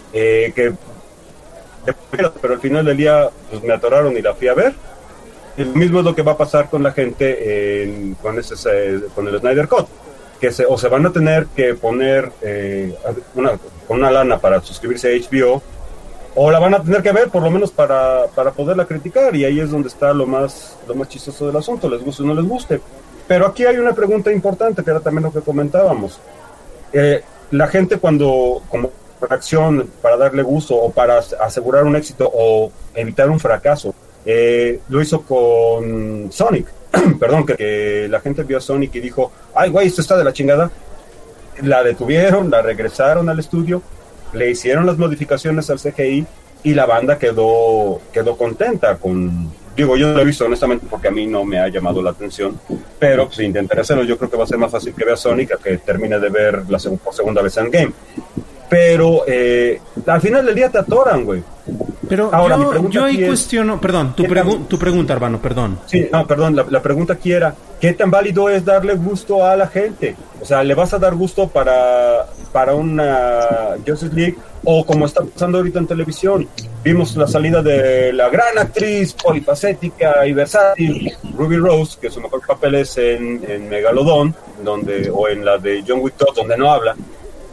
[SPEAKER 1] pero al final del día pues, me atoraron y la fui a ver. Lo mismo es lo que va a pasar con la gente con el Snyder Cut, que se van a tener que poner una lana para suscribirse a HBO, o la van a tener que ver por lo menos para poderla criticar, y ahí es donde está lo más chistoso del asunto, les guste o no les guste. Pero aquí hay una pregunta importante, que era también lo que comentábamos. La gente, cuando como reacción para darle gusto o para asegurar un éxito o evitar un fracaso, lo hizo con Sonic. Perdón, que la gente vio a Sonic y dijo, ay güey, esto está de la chingada. La detuvieron, la regresaron al estudio, le hicieron las modificaciones al CGI y la banda quedó contenta con... Digo, yo no lo he visto honestamente porque a mí no me ha llamado la atención, pero pues intentaré hacerlo. Yo creo que va a ser más fácil que vea Sonic a que termine de ver por segunda vez Endgame. Pero al final del día te atoran, güey.
[SPEAKER 3] Pero ahora, yo ahí cuestiono, perdón, tu pregunta, hermano, perdón.
[SPEAKER 1] Sí, no, perdón, la pregunta aquí era, ¿qué tan válido es darle gusto a la gente? O sea, ¿le vas a dar gusto para una Justice League? O como está pasando ahorita en televisión, vimos la salida de la gran actriz polifacética y versátil, Ruby Rose, que su mejor papel es en Megalodon, o en la de John Wick 2, donde no habla.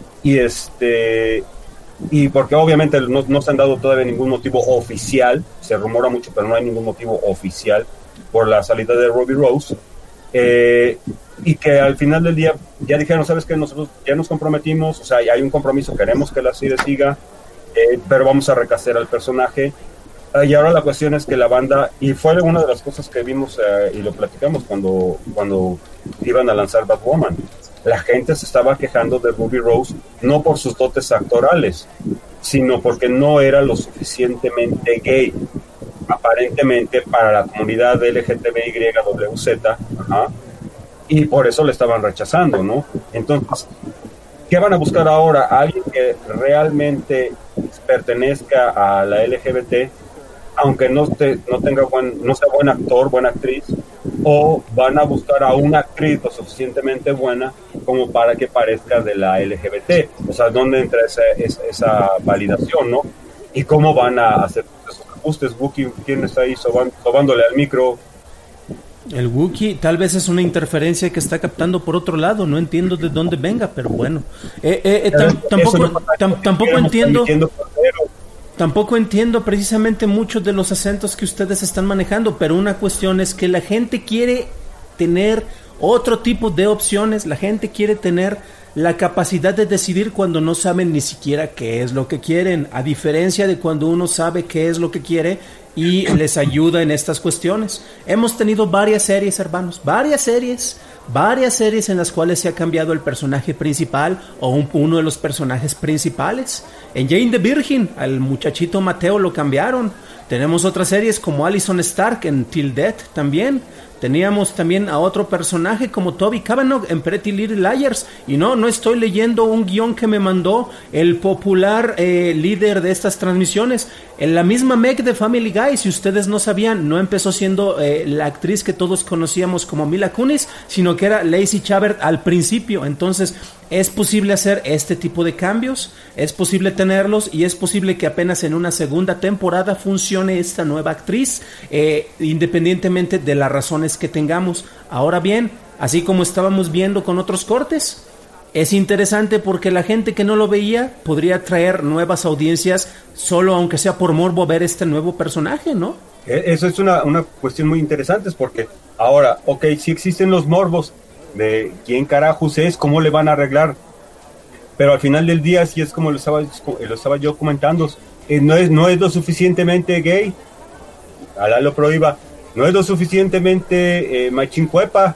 [SPEAKER 1] Y porque obviamente no se han dado todavía ningún motivo oficial, se rumora mucho, pero no hay ningún motivo oficial por la salida de Ruby Rose, y que al final del día ya dijeron, ¿sabes qué? Nosotros ya nos comprometimos, o sea, hay un compromiso, queremos que la serie siga, pero vamos a recastear al personaje. Y ahora la cuestión es que la banda, y fue una de las cosas que vimos y lo platicamos cuando iban a lanzar Batwoman, la gente se estaba quejando de Ruby Rose no por sus dotes actorales, sino porque no era lo suficientemente gay, aparentemente, para la comunidad LGTBYWZ, y por eso le estaban rechazando, ¿no? Entonces, ¿qué van a buscar ahora? ¿Alguien que realmente pertenezca a la LGBT, aunque no sea buen actor, buena actriz? ¿O van a buscar a una actriz lo suficientemente buena como para que parezca de la LGBT? O sea, ¿dónde entra esa validación, no? ¿Y cómo van a hacer esos ajustes? Wookie, ¿quién está ahí sobándole al micro?
[SPEAKER 3] El Wookiee tal vez es una interferencia que está captando por otro lado. No entiendo de dónde venga, pero bueno. Tampoco entiendo precisamente muchos de los acentos que ustedes están manejando, pero una cuestión es que la gente quiere tener otro tipo de opciones. La gente quiere tener la capacidad de decidir cuando no saben ni siquiera qué es lo que quieren, a diferencia de cuando uno sabe qué es lo que quiere y les ayuda en estas cuestiones. Hemos tenido varias series, hermanos, varias series en las cuales se ha cambiado el personaje principal o uno de los personajes principales. En Jane the Virgin, al muchachito Mateo lo cambiaron. Tenemos otras series como Allison Stark en Till Death también. Teníamos también a otro personaje como Toby Cavanaugh en Pretty Little Liars. Y no estoy leyendo un guión que me mandó el popular líder de estas transmisiones. En la misma Meg de Family Guy, si ustedes no sabían, no empezó siendo la actriz que todos conocíamos como Mila Kunis, sino que era Lacey Chabert al principio. Entonces, es posible hacer este tipo de cambios, es posible tenerlos y es posible que apenas en una segunda temporada funcione esta nueva actriz, independientemente de las razones que tengamos. Ahora bien, así como estábamos viendo con otros cortes, es interesante porque la gente que no lo veía podría traer nuevas audiencias solo aunque sea por morbo ver este nuevo personaje, ¿no?
[SPEAKER 1] Eso es una cuestión muy interesante, porque ahora, ok, sí existen los morbos de quién carajos es, cómo le van a arreglar, pero al final del día, si es como lo estaba yo comentando, no es lo suficientemente gay, Alá lo prohíba, no es lo suficientemente machincuepa,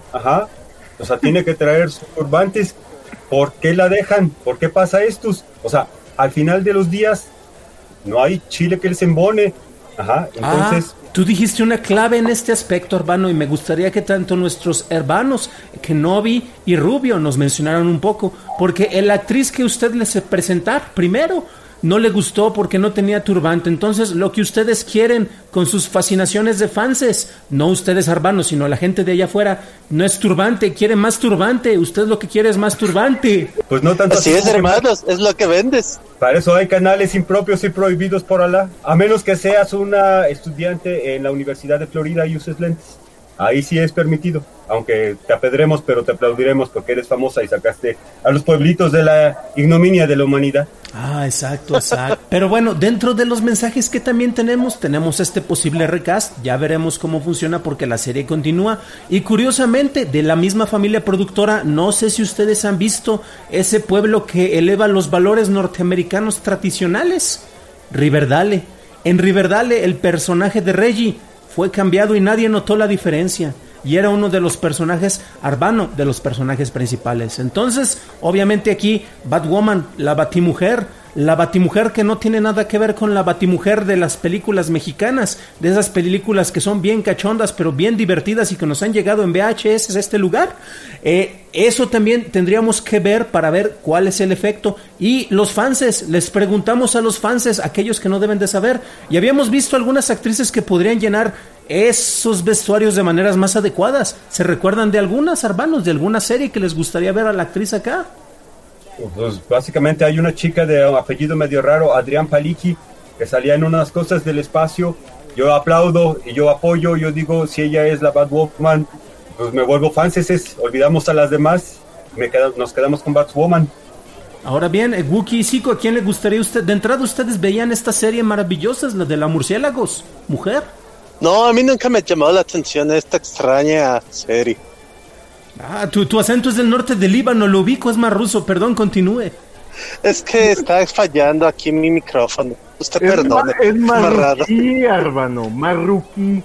[SPEAKER 1] o sea, tiene que traer sus turbantes. ¿Por qué la dejan? ¿Por qué pasa esto? O sea, al final de los días no hay chile que les embone. Entonces...
[SPEAKER 3] Tú dijiste una clave en este aspecto, hermano, y me gustaría que tanto nuestros hermanos, Kenobi y Rubio, nos mencionaran un poco, porque la actriz que usted les presentar primero no le gustó porque no tenía turbante. Entonces, lo que ustedes quieren con sus fascinaciones de fanses, no ustedes, hermanos, sino la gente de allá afuera, no es turbante, quiere más turbante. Usted lo que quiere es más turbante.
[SPEAKER 1] Pues no tanto
[SPEAKER 6] así es, hermanos, es lo que vendes.
[SPEAKER 1] Para eso hay canales impropios y prohibidos por Alá, a menos que seas una estudiante en la Universidad de Florida y uses lentes. Ahí sí es permitido, aunque te apedremos, pero te aplaudiremos porque eres famosa y sacaste a los pueblitos de la ignominia de la humanidad.
[SPEAKER 3] Exacto. Pero bueno, dentro de los mensajes que también tenemos este posible recast. Ya veremos cómo funciona porque la serie continúa. Y curiosamente, de la misma familia productora, no sé si ustedes han visto ese pueblo que eleva los valores norteamericanos tradicionales, Riverdale. En Riverdale, el personaje de Reggie fue cambiado y nadie notó la diferencia. Y era uno de los personajes, Arbano, de los personajes principales. Entonces, obviamente aquí, Batwoman, la Batimujer que no tiene nada que ver con la Batimujer de las películas mexicanas, de esas películas que son bien cachondas, pero bien divertidas y que nos han llegado en VHS a este lugar. Eso también tendríamos que ver para ver cuál es el efecto. Y los fanses, les preguntamos a los fanses, aquellos que no deben de saber, y habíamos visto algunas actrices que podrían llenar esos vestuarios de maneras más adecuadas. ¿Se recuerdan de algunas, hermanos, de alguna serie que les gustaría ver a la actriz acá?
[SPEAKER 1] Pues básicamente hay una chica de apellido medio raro, Adrián Palicki, que salía en unas cosas del espacio. Yo aplaudo y yo apoyo, yo digo, si ella es la Batwoman, pues me vuelvo fanses, olvidamos a las demás, nos quedamos con Batwoman.
[SPEAKER 3] Ahora bien, Wookie y Zico, ¿a quién le gustaría usted? De entrada, ¿ustedes veían esta serie maravillosa, la de la murciélagos, mujer?
[SPEAKER 6] No, a mí nunca me llamó la atención esta extraña serie.
[SPEAKER 3] Tu acento es del norte del Líbano, lo ubico, es más ruso, perdón, continúe.
[SPEAKER 6] Es que está fallando aquí mi micrófono. Usted perdone.
[SPEAKER 5] Es marroquí, hermano, marroquí.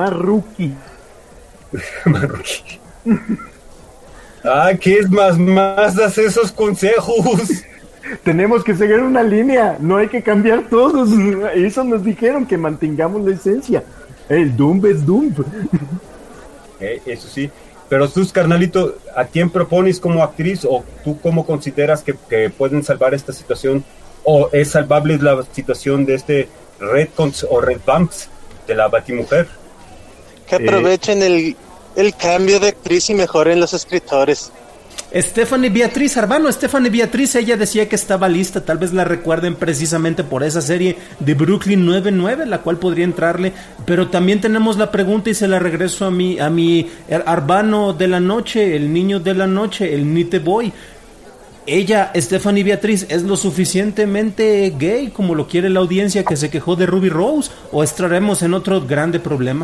[SPEAKER 1] ¿Qué es más das esos consejos?
[SPEAKER 5] Tenemos que seguir una línea, no hay que cambiar todos. Eso nos dijeron, que mantengamos la esencia. El Dumb es Dumb.
[SPEAKER 1] Eso sí. Pero tú, carnalito, ¿a quién propones como actriz o tú cómo consideras que pueden salvar esta situación? ¿O es salvable la situación de este Redcons o Red Bumps de la Batimujer?
[SPEAKER 6] Que aprovechen el cambio de actriz y mejoren los escritores.
[SPEAKER 3] Stephanie Beatriz Arbano, Stephanie Beatriz, ella decía que estaba lista, tal vez la recuerden precisamente por esa serie de Brooklyn 99, la cual podría entrarle, pero también tenemos la pregunta y se la regreso a mi Arbano de la noche, el niño de la noche, el Nite Boy. Ella, Stephanie Beatriz, ¿es lo suficientemente gay como lo quiere la audiencia que se quejó de Ruby Rose o estaremos en otro grande problema?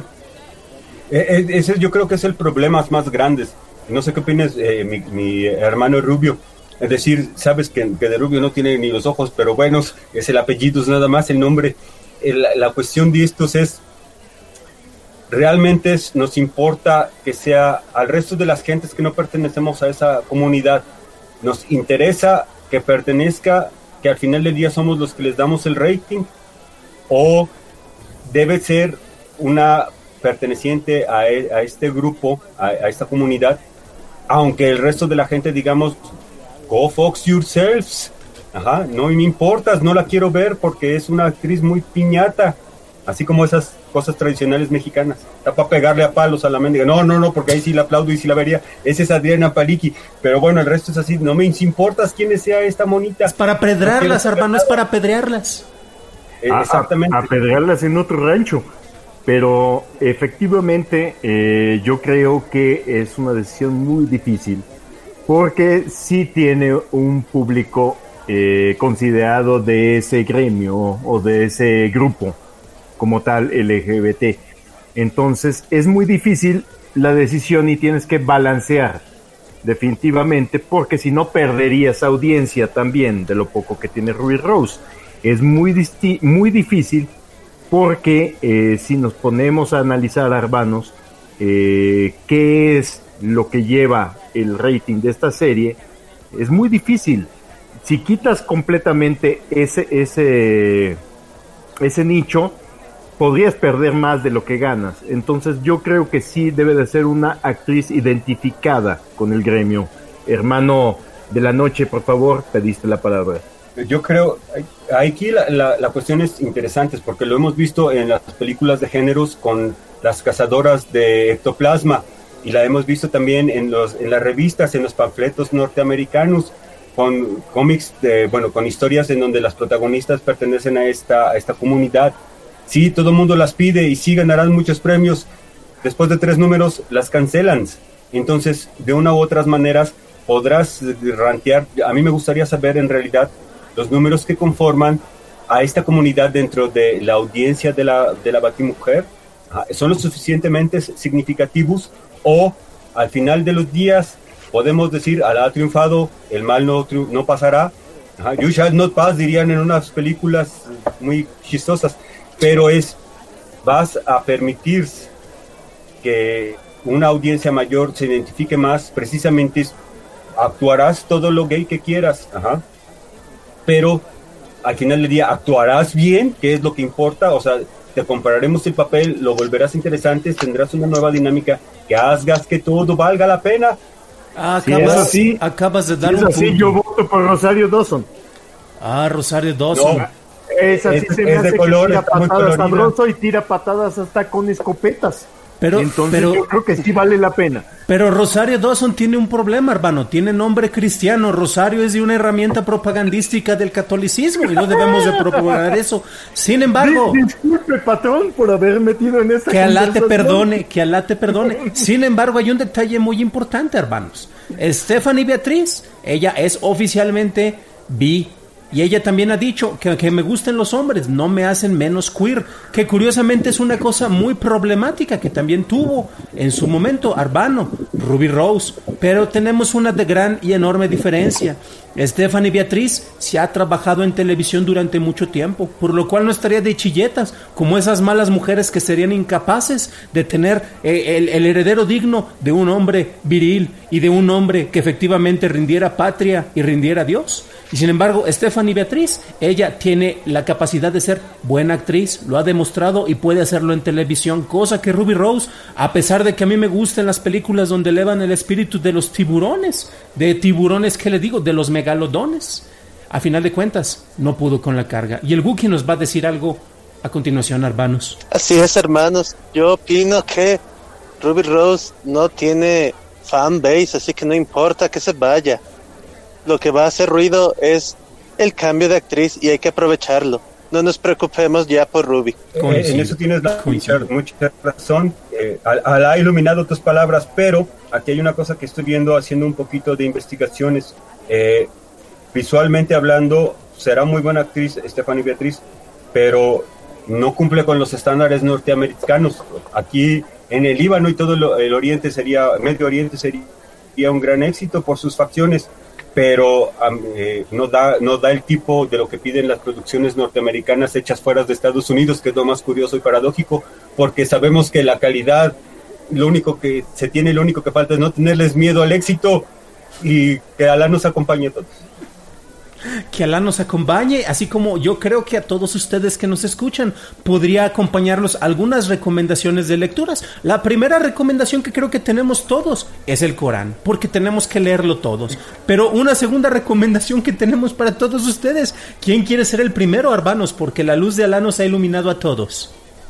[SPEAKER 1] Ese yo creo que es el problema más grande. No sé qué opinas, mi hermano Rubio. Es decir, sabes que de Rubio no tiene ni los ojos, pero bueno, es el apellido, es nada más el nombre. La cuestión de estos es, realmente nos importa que sea al resto de las gentes que no pertenecemos a esa comunidad. Nos interesa que pertenezca, que al final del día somos los que les damos el rating, o debe ser una perteneciente a este grupo, a esta comunidad, aunque el resto de la gente digamos, go fox yourselves, no me importas, no la quiero ver porque es una actriz muy piñata, así como esas cosas tradicionales mexicanas, está para pegarle a palos a la mendiga, no, porque ahí sí la aplaudo y sí la vería, esa es Adriana Paliki, pero bueno, el resto es así, no me importas quién sea esta monita.
[SPEAKER 3] Es para apedrearlas, Arbano, es para apedrearlas.
[SPEAKER 1] Exactamente.
[SPEAKER 5] Apedrearlas en otro rancho. Pero efectivamente yo creo que es una decisión muy difícil porque sí tiene un público considerado de ese gremio o de ese grupo como tal LGBT. Entonces es muy difícil la decisión y tienes que balancear definitivamente porque si no perderías audiencia también de lo poco que tiene Ruby Rose. Es muy difícil. Porque si nos ponemos a analizar, Arbanos, qué es lo que lleva el rating de esta serie, es muy difícil. Si quitas completamente ese nicho, podrías perder más de lo que ganas. Entonces yo creo que sí debe de ser una actriz identificada con el gremio. Hermano de la noche, por favor, pediste la palabra.
[SPEAKER 1] Yo creo, aquí la cuestión es interesante porque lo hemos visto en las películas de géneros con las cazadoras de ectoplasma y la hemos visto también en las revistas, en los panfletos norteamericanos, con cómics, con historias en donde las protagonistas pertenecen a esta comunidad. Sí, todo el mundo las pide y sí ganarán muchos premios. Después de 3 números las cancelan. Entonces, de una u otras maneras, podrás rankear. A mí me gustaría saber en realidad los números que conforman a esta comunidad dentro de la audiencia de la Batimujer, ¿son lo suficientemente significativos o al final de los días podemos decir, ha triunfado, el mal no pasará, you shall not pass, dirían en unas películas muy chistosas, pero vas a permitir que una audiencia mayor se identifique más, precisamente actuarás todo lo gay que quieras, pero al final del día actuarás bien, que es lo que importa, o sea, te compararemos el papel, lo volverás interesante, tendrás una nueva dinámica que hagas que todo valga la pena.
[SPEAKER 3] Acabas de dar un
[SPEAKER 5] punto. Yo voto por Rosario Dawson.
[SPEAKER 3] Rosario Dawson.
[SPEAKER 5] No, esa sí se me hace de color, que tira patadas sabroso y tira patadas hasta con escopetas. Entonces yo creo que sí vale la pena.
[SPEAKER 3] Pero Rosario Dawson tiene un problema, hermano. Tiene nombre cristiano. Rosario es de una herramienta propagandística del catolicismo y no debemos de propagar eso. Sin embargo,
[SPEAKER 5] disculpe, patrón, por haber metido en esta
[SPEAKER 3] que Alá te perdone. Sin embargo, hay un detalle muy importante, hermanos. Stephanie Beatriz, ella es oficialmente bi. Y ella también ha dicho que me gusten los hombres, no me hacen menos queer, que curiosamente es una cosa muy problemática que también tuvo en su momento Arbano, Ruby Rose, pero tenemos una de gran y enorme diferencia. Stephanie Beatriz se ha trabajado en televisión durante mucho tiempo, por lo cual no estaría de chilletas, como esas malas mujeres que serían incapaces de tener el heredero digno de un hombre viril y de un hombre que efectivamente rindiera patria y rindiera a Dios. Y sin embargo, Stephanie Beatriz, ella tiene la capacidad de ser buena actriz, lo ha demostrado y puede hacerlo en televisión, cosa que Ruby Rose, a pesar de que a mí me gustan las películas donde elevan el espíritu de los tiburones, ¿qué le digo? De los megalodones, a final de cuentas, no pudo con la carga. Y el Wookiee nos va a decir algo a continuación, hermanos.
[SPEAKER 6] Así es, hermanos, yo opino que Ruby Rose no tiene fanbase, así que no importa que se vaya. Lo que va a hacer ruido es el cambio de actriz y hay que aprovecharlo. No nos preocupemos ya por Ruby.
[SPEAKER 1] En eso tienes mucha razón. Ha iluminado tus palabras, pero aquí hay una cosa que estoy viendo haciendo un poquito de investigaciones. Visualmente hablando, será muy buena actriz Stephanie Beatriz, pero no cumple con los estándares norteamericanos. Aquí en el Líbano y todo el Oriente Medio Oriente sería un gran éxito por sus facciones, pero no da el tipo de lo que piden las producciones norteamericanas hechas fuera de Estados Unidos, que es lo más curioso y paradójico, porque sabemos que la calidad, lo único que falta es no tenerles miedo al éxito y que Alá nos acompañe a todos.
[SPEAKER 3] Que Alá nos acompañe, así como yo creo que a todos ustedes que nos escuchan podría acompañarlos algunas recomendaciones de lecturas. La primera recomendación que creo que tenemos todos es el Corán, porque tenemos que leerlo todos. Pero una segunda recomendación que tenemos para todos ustedes, ¿quién quiere ser el primero, Arbanos? Porque la luz de Alá nos ha iluminado a todos.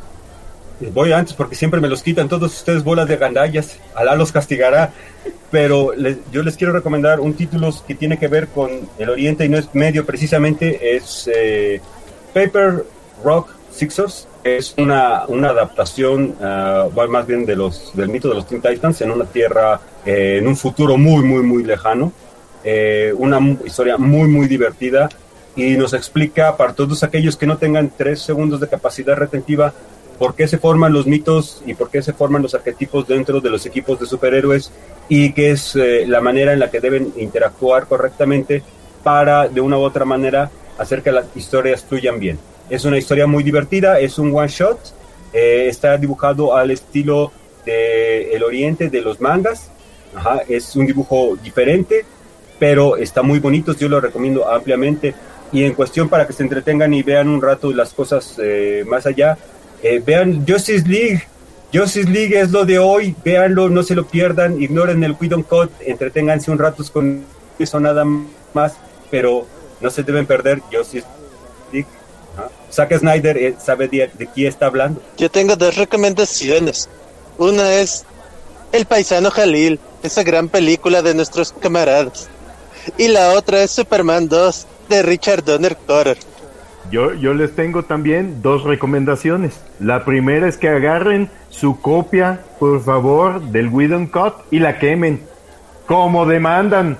[SPEAKER 1] Voy antes porque siempre me los quitan todos ustedes, bolas de gandallas. Alá los castigará. Pero yo les quiero recomendar un título que tiene que ver con el Oriente y no es medio precisamente, es Paper Rock Sixers. Es una adaptación más bien del mito de los Teen Titans en una tierra, en un futuro muy, muy, muy lejano. Una historia muy, muy divertida y nos explica para todos aquellos que no tengan 3 segundos de capacidad retentiva por qué se forman los mitos y por qué se forman los arquetipos dentro de los equipos de superhéroes y qué es la manera en la que deben interactuar correctamente para, de una u otra manera, hacer que las historias fluyan bien. Es una historia muy divertida, es un one shot, está dibujado al estilo del Oriente, de los mangas. Es un dibujo diferente, pero está muy bonito, yo lo recomiendo ampliamente. Y en cuestión para que se entretengan y vean un rato las cosas más allá, vean Justice League. Justice League es lo de hoy, véanlo, no se lo pierdan, ignoren el We Don't Cut, entreténganse un rato con eso nada más, pero no se deben perder Justice League. Zack Snyder sabe de quién está hablando.
[SPEAKER 6] Yo tengo 2 recomendaciones. Una es El Paisano Jalil, esa gran película de nuestros camaradas. Y la otra es Superman 2 de Richard Donner Cotter.
[SPEAKER 5] Yo les tengo también 2 recomendaciones. La primera es que agarren su copia, por favor, del We Don't Cut y la quemen, como demandan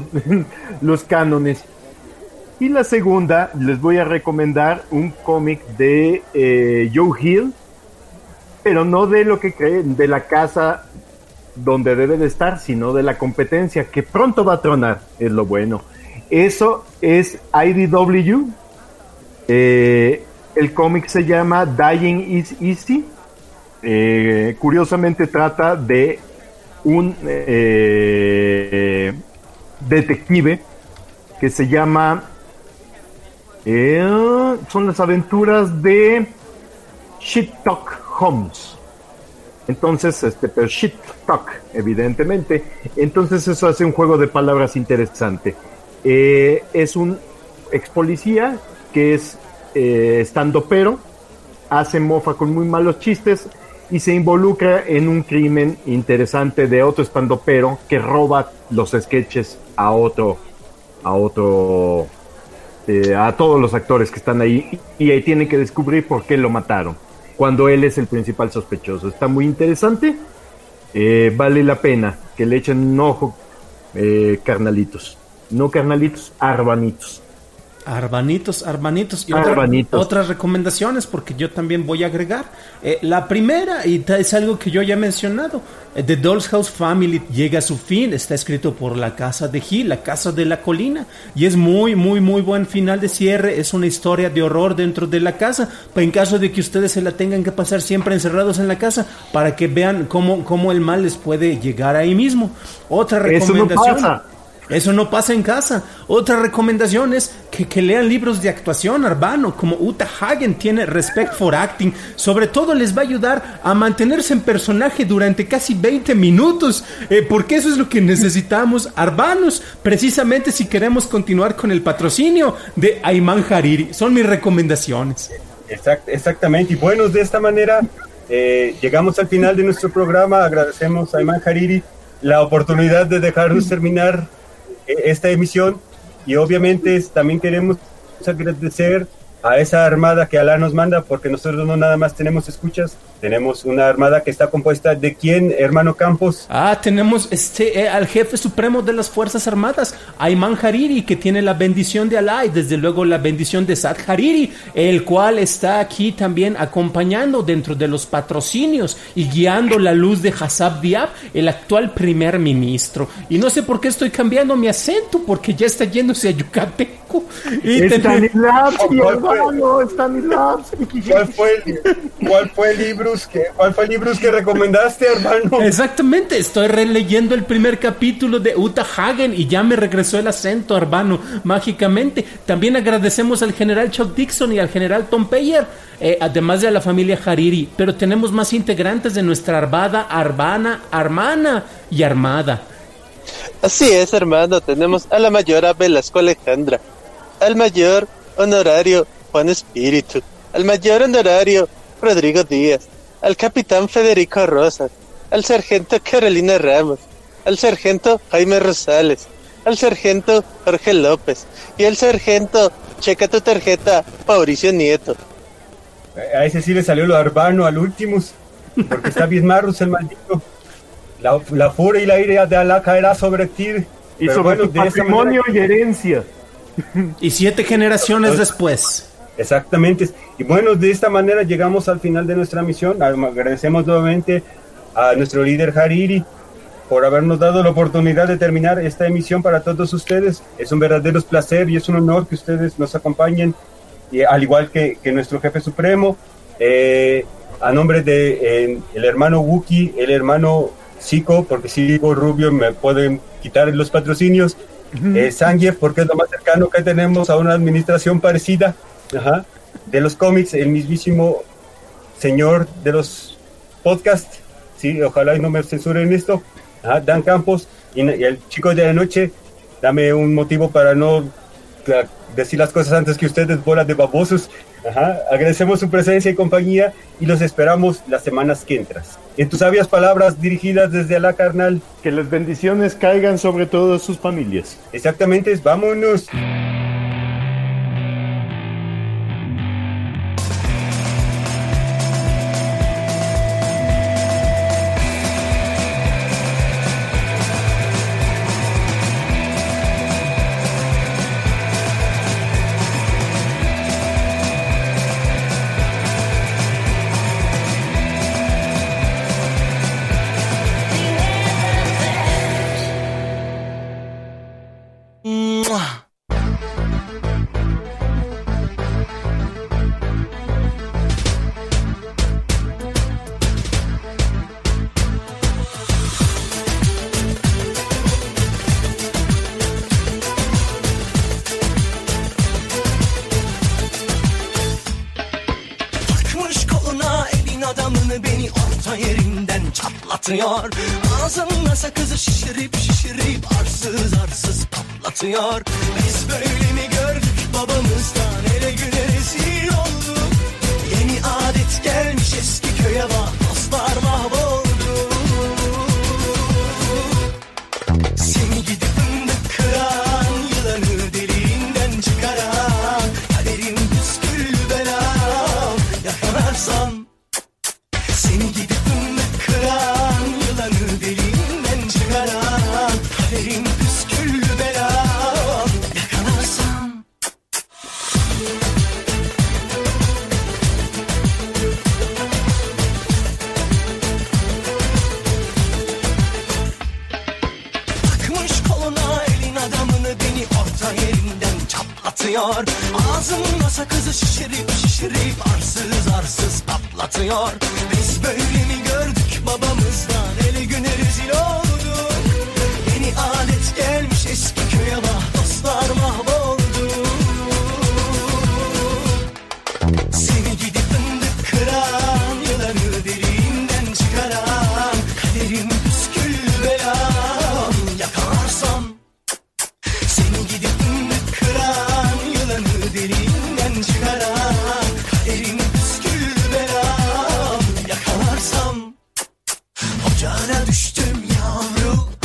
[SPEAKER 5] los cánones. Y la segunda, les voy a recomendar un cómic de Joe Hill, pero no de lo que creen, de la casa donde debe de estar, sino de la competencia, que pronto va a tronar, es lo bueno. Eso es IDW. El cómic se llama Dying is Easy. Curiosamente trata de un detective que se llama son las aventuras de Shit Talk Holmes. Entonces, pero Shit Talk, evidentemente. Entonces eso hace un juego de palabras interesante. Es un ex policía que es estandopero, hace mofa con muy malos chistes y se involucra en un crimen interesante de otro estandopero que roba los sketches a todos los actores que están ahí y ahí tienen que descubrir por qué lo mataron cuando él es el principal sospechoso. Está muy interesante, vale la pena que le echen un ojo, carnalitos, no carnalitos, arbanitos. Arbanitos y otras recomendaciones, porque yo también voy a agregar. La primera, y es algo que yo ya he mencionado, The Doll's House Family llega a su fin, está escrito por la Casa de Hill, la Casa de la Colina, y es muy, muy, muy buen final de cierre. Es una historia de horror dentro de la casa, en caso de que ustedes se la tengan que pasar siempre encerrados en la casa, para que vean cómo el mal les puede llegar ahí mismo. Otra recomendación. Eso no pasa en casa. Otra recomendación es que lean libros de actuación, Arbano, como Uta Hagen tiene Respect for Acting. Sobre todo les va a ayudar a mantenerse en personaje durante casi 20 minutos, porque eso es lo que necesitamos, Arbanos, precisamente si queremos continuar con el patrocinio de Ayman Hariri. Son mis recomendaciones.
[SPEAKER 1] Exactamente, y bueno, de esta manera llegamos al final de nuestro programa. Agradecemos a Ayman Hariri la oportunidad de dejarnos terminar esta emisión. Y obviamente también queremos agradecer a esa armada que Alá nos manda, porque nosotros no nada más tenemos escuchas, tenemos una armada que está compuesta de ¿quién, hermano Campos?
[SPEAKER 3] Tenemos al jefe supremo de las Fuerzas Armadas, Ayman Hariri, que tiene la bendición de Alá y desde luego la bendición de Saad Hariri, el cual está aquí también acompañando dentro de los patrocinios y guiando la luz de Hassab Diab, el actual primer ministro. Y no sé por qué estoy cambiando mi acento, porque ya está yéndose a yucateco.
[SPEAKER 5] Stanislavski, hermano, Stanislavski.
[SPEAKER 1] ¿Cuál fue el libro que recomendaste, hermano?
[SPEAKER 3] Exactamente, estoy releyendo el primer capítulo de Uta Hagen y ya me regresó el acento, hermano, mágicamente. También agradecemos al general Chuck Dixon y al general Tom Payer, además de a la familia Hariri, pero tenemos más integrantes de nuestra armada, Armana y Armada.
[SPEAKER 6] Así es, hermano, tenemos a la mayora Velasco Alejandra, al mayor honorario Juan Espíritu, al mayor honorario Rodrigo Díaz, al capitán Federico Rosas, al sargento Carolina Ramos, al sargento Jaime Rosales, al sargento Jorge López y al sargento, checa tu tarjeta, Mauricio Nieto.
[SPEAKER 1] A ese sí le salió lo arbano al Ultimus, porque está Bismarrus el maldito. La furia y la ira de Alá caerá sobre ti.
[SPEAKER 5] Y sobre tu patrimonio y herencia.
[SPEAKER 3] Y 7 generaciones después.
[SPEAKER 1] Exactamente. Y bueno, de esta manera llegamos al final de nuestra misión. Agradecemos nuevamente a nuestro líder Hariri por habernos dado la oportunidad de terminar esta emisión para todos ustedes. Es un verdadero placer y es un honor que ustedes nos acompañen, y al igual que nuestro jefe supremo. A nombre de el hermano Wookie, el hermano Zico, porque si digo Rubio me pueden quitar los patrocinios. Zangief, porque es lo más cercano que tenemos a una administración parecida. De los cómics, el mismísimo señor de los podcasts, sí, ojalá y no me censuren esto. Dan Campos y el chico de la noche. Dame un motivo para no decir las cosas antes que ustedes, bolas de babosos. Agradecemos su presencia y compañía y los esperamos las semanas que entras. En tus sabias palabras dirigidas desde Alá, carnal.
[SPEAKER 5] Que las bendiciones caigan sobre todas sus familias.
[SPEAKER 1] Exactamente, vámonos.
[SPEAKER 7] Ağzımda sakızı şişirip arsız patlatıyor. Biz böyle mi gördük babamızdan, ele güne rezil olduk. Yeni adet gelmiş eski köye bak, dostlar mahvoldu. Seni gidip fındık kıran, yılanı deliğinden çıkaran, kaderim püskül belam, yakalarsam. Seni gidip fındık kıran, yılanı deliğinden çıkaran, kaderim püskül belam, yakalarsam. Takmış koluna elin adamını, beni orta yerinden çatlatıyor. Ağzımda sakızı şişirip arsız patlatıyor. Biz böyle mi gördük babamızdan, ele güne rezil olduk. Yeni adet gelmiş eski köye bak, dostlar mahvoldu. Seni gidip fındık kıran, yılanı deliğinden çıkaran, kaderim püskül belam, yakalarsam. Seni gidip fındık kıran, yılanı deliğinden çıkaran, kaderim püskül belam, yakalarsam. Ocağına düştüm yavru,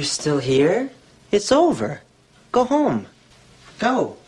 [SPEAKER 15] You're still here? It's over. Go home. Go.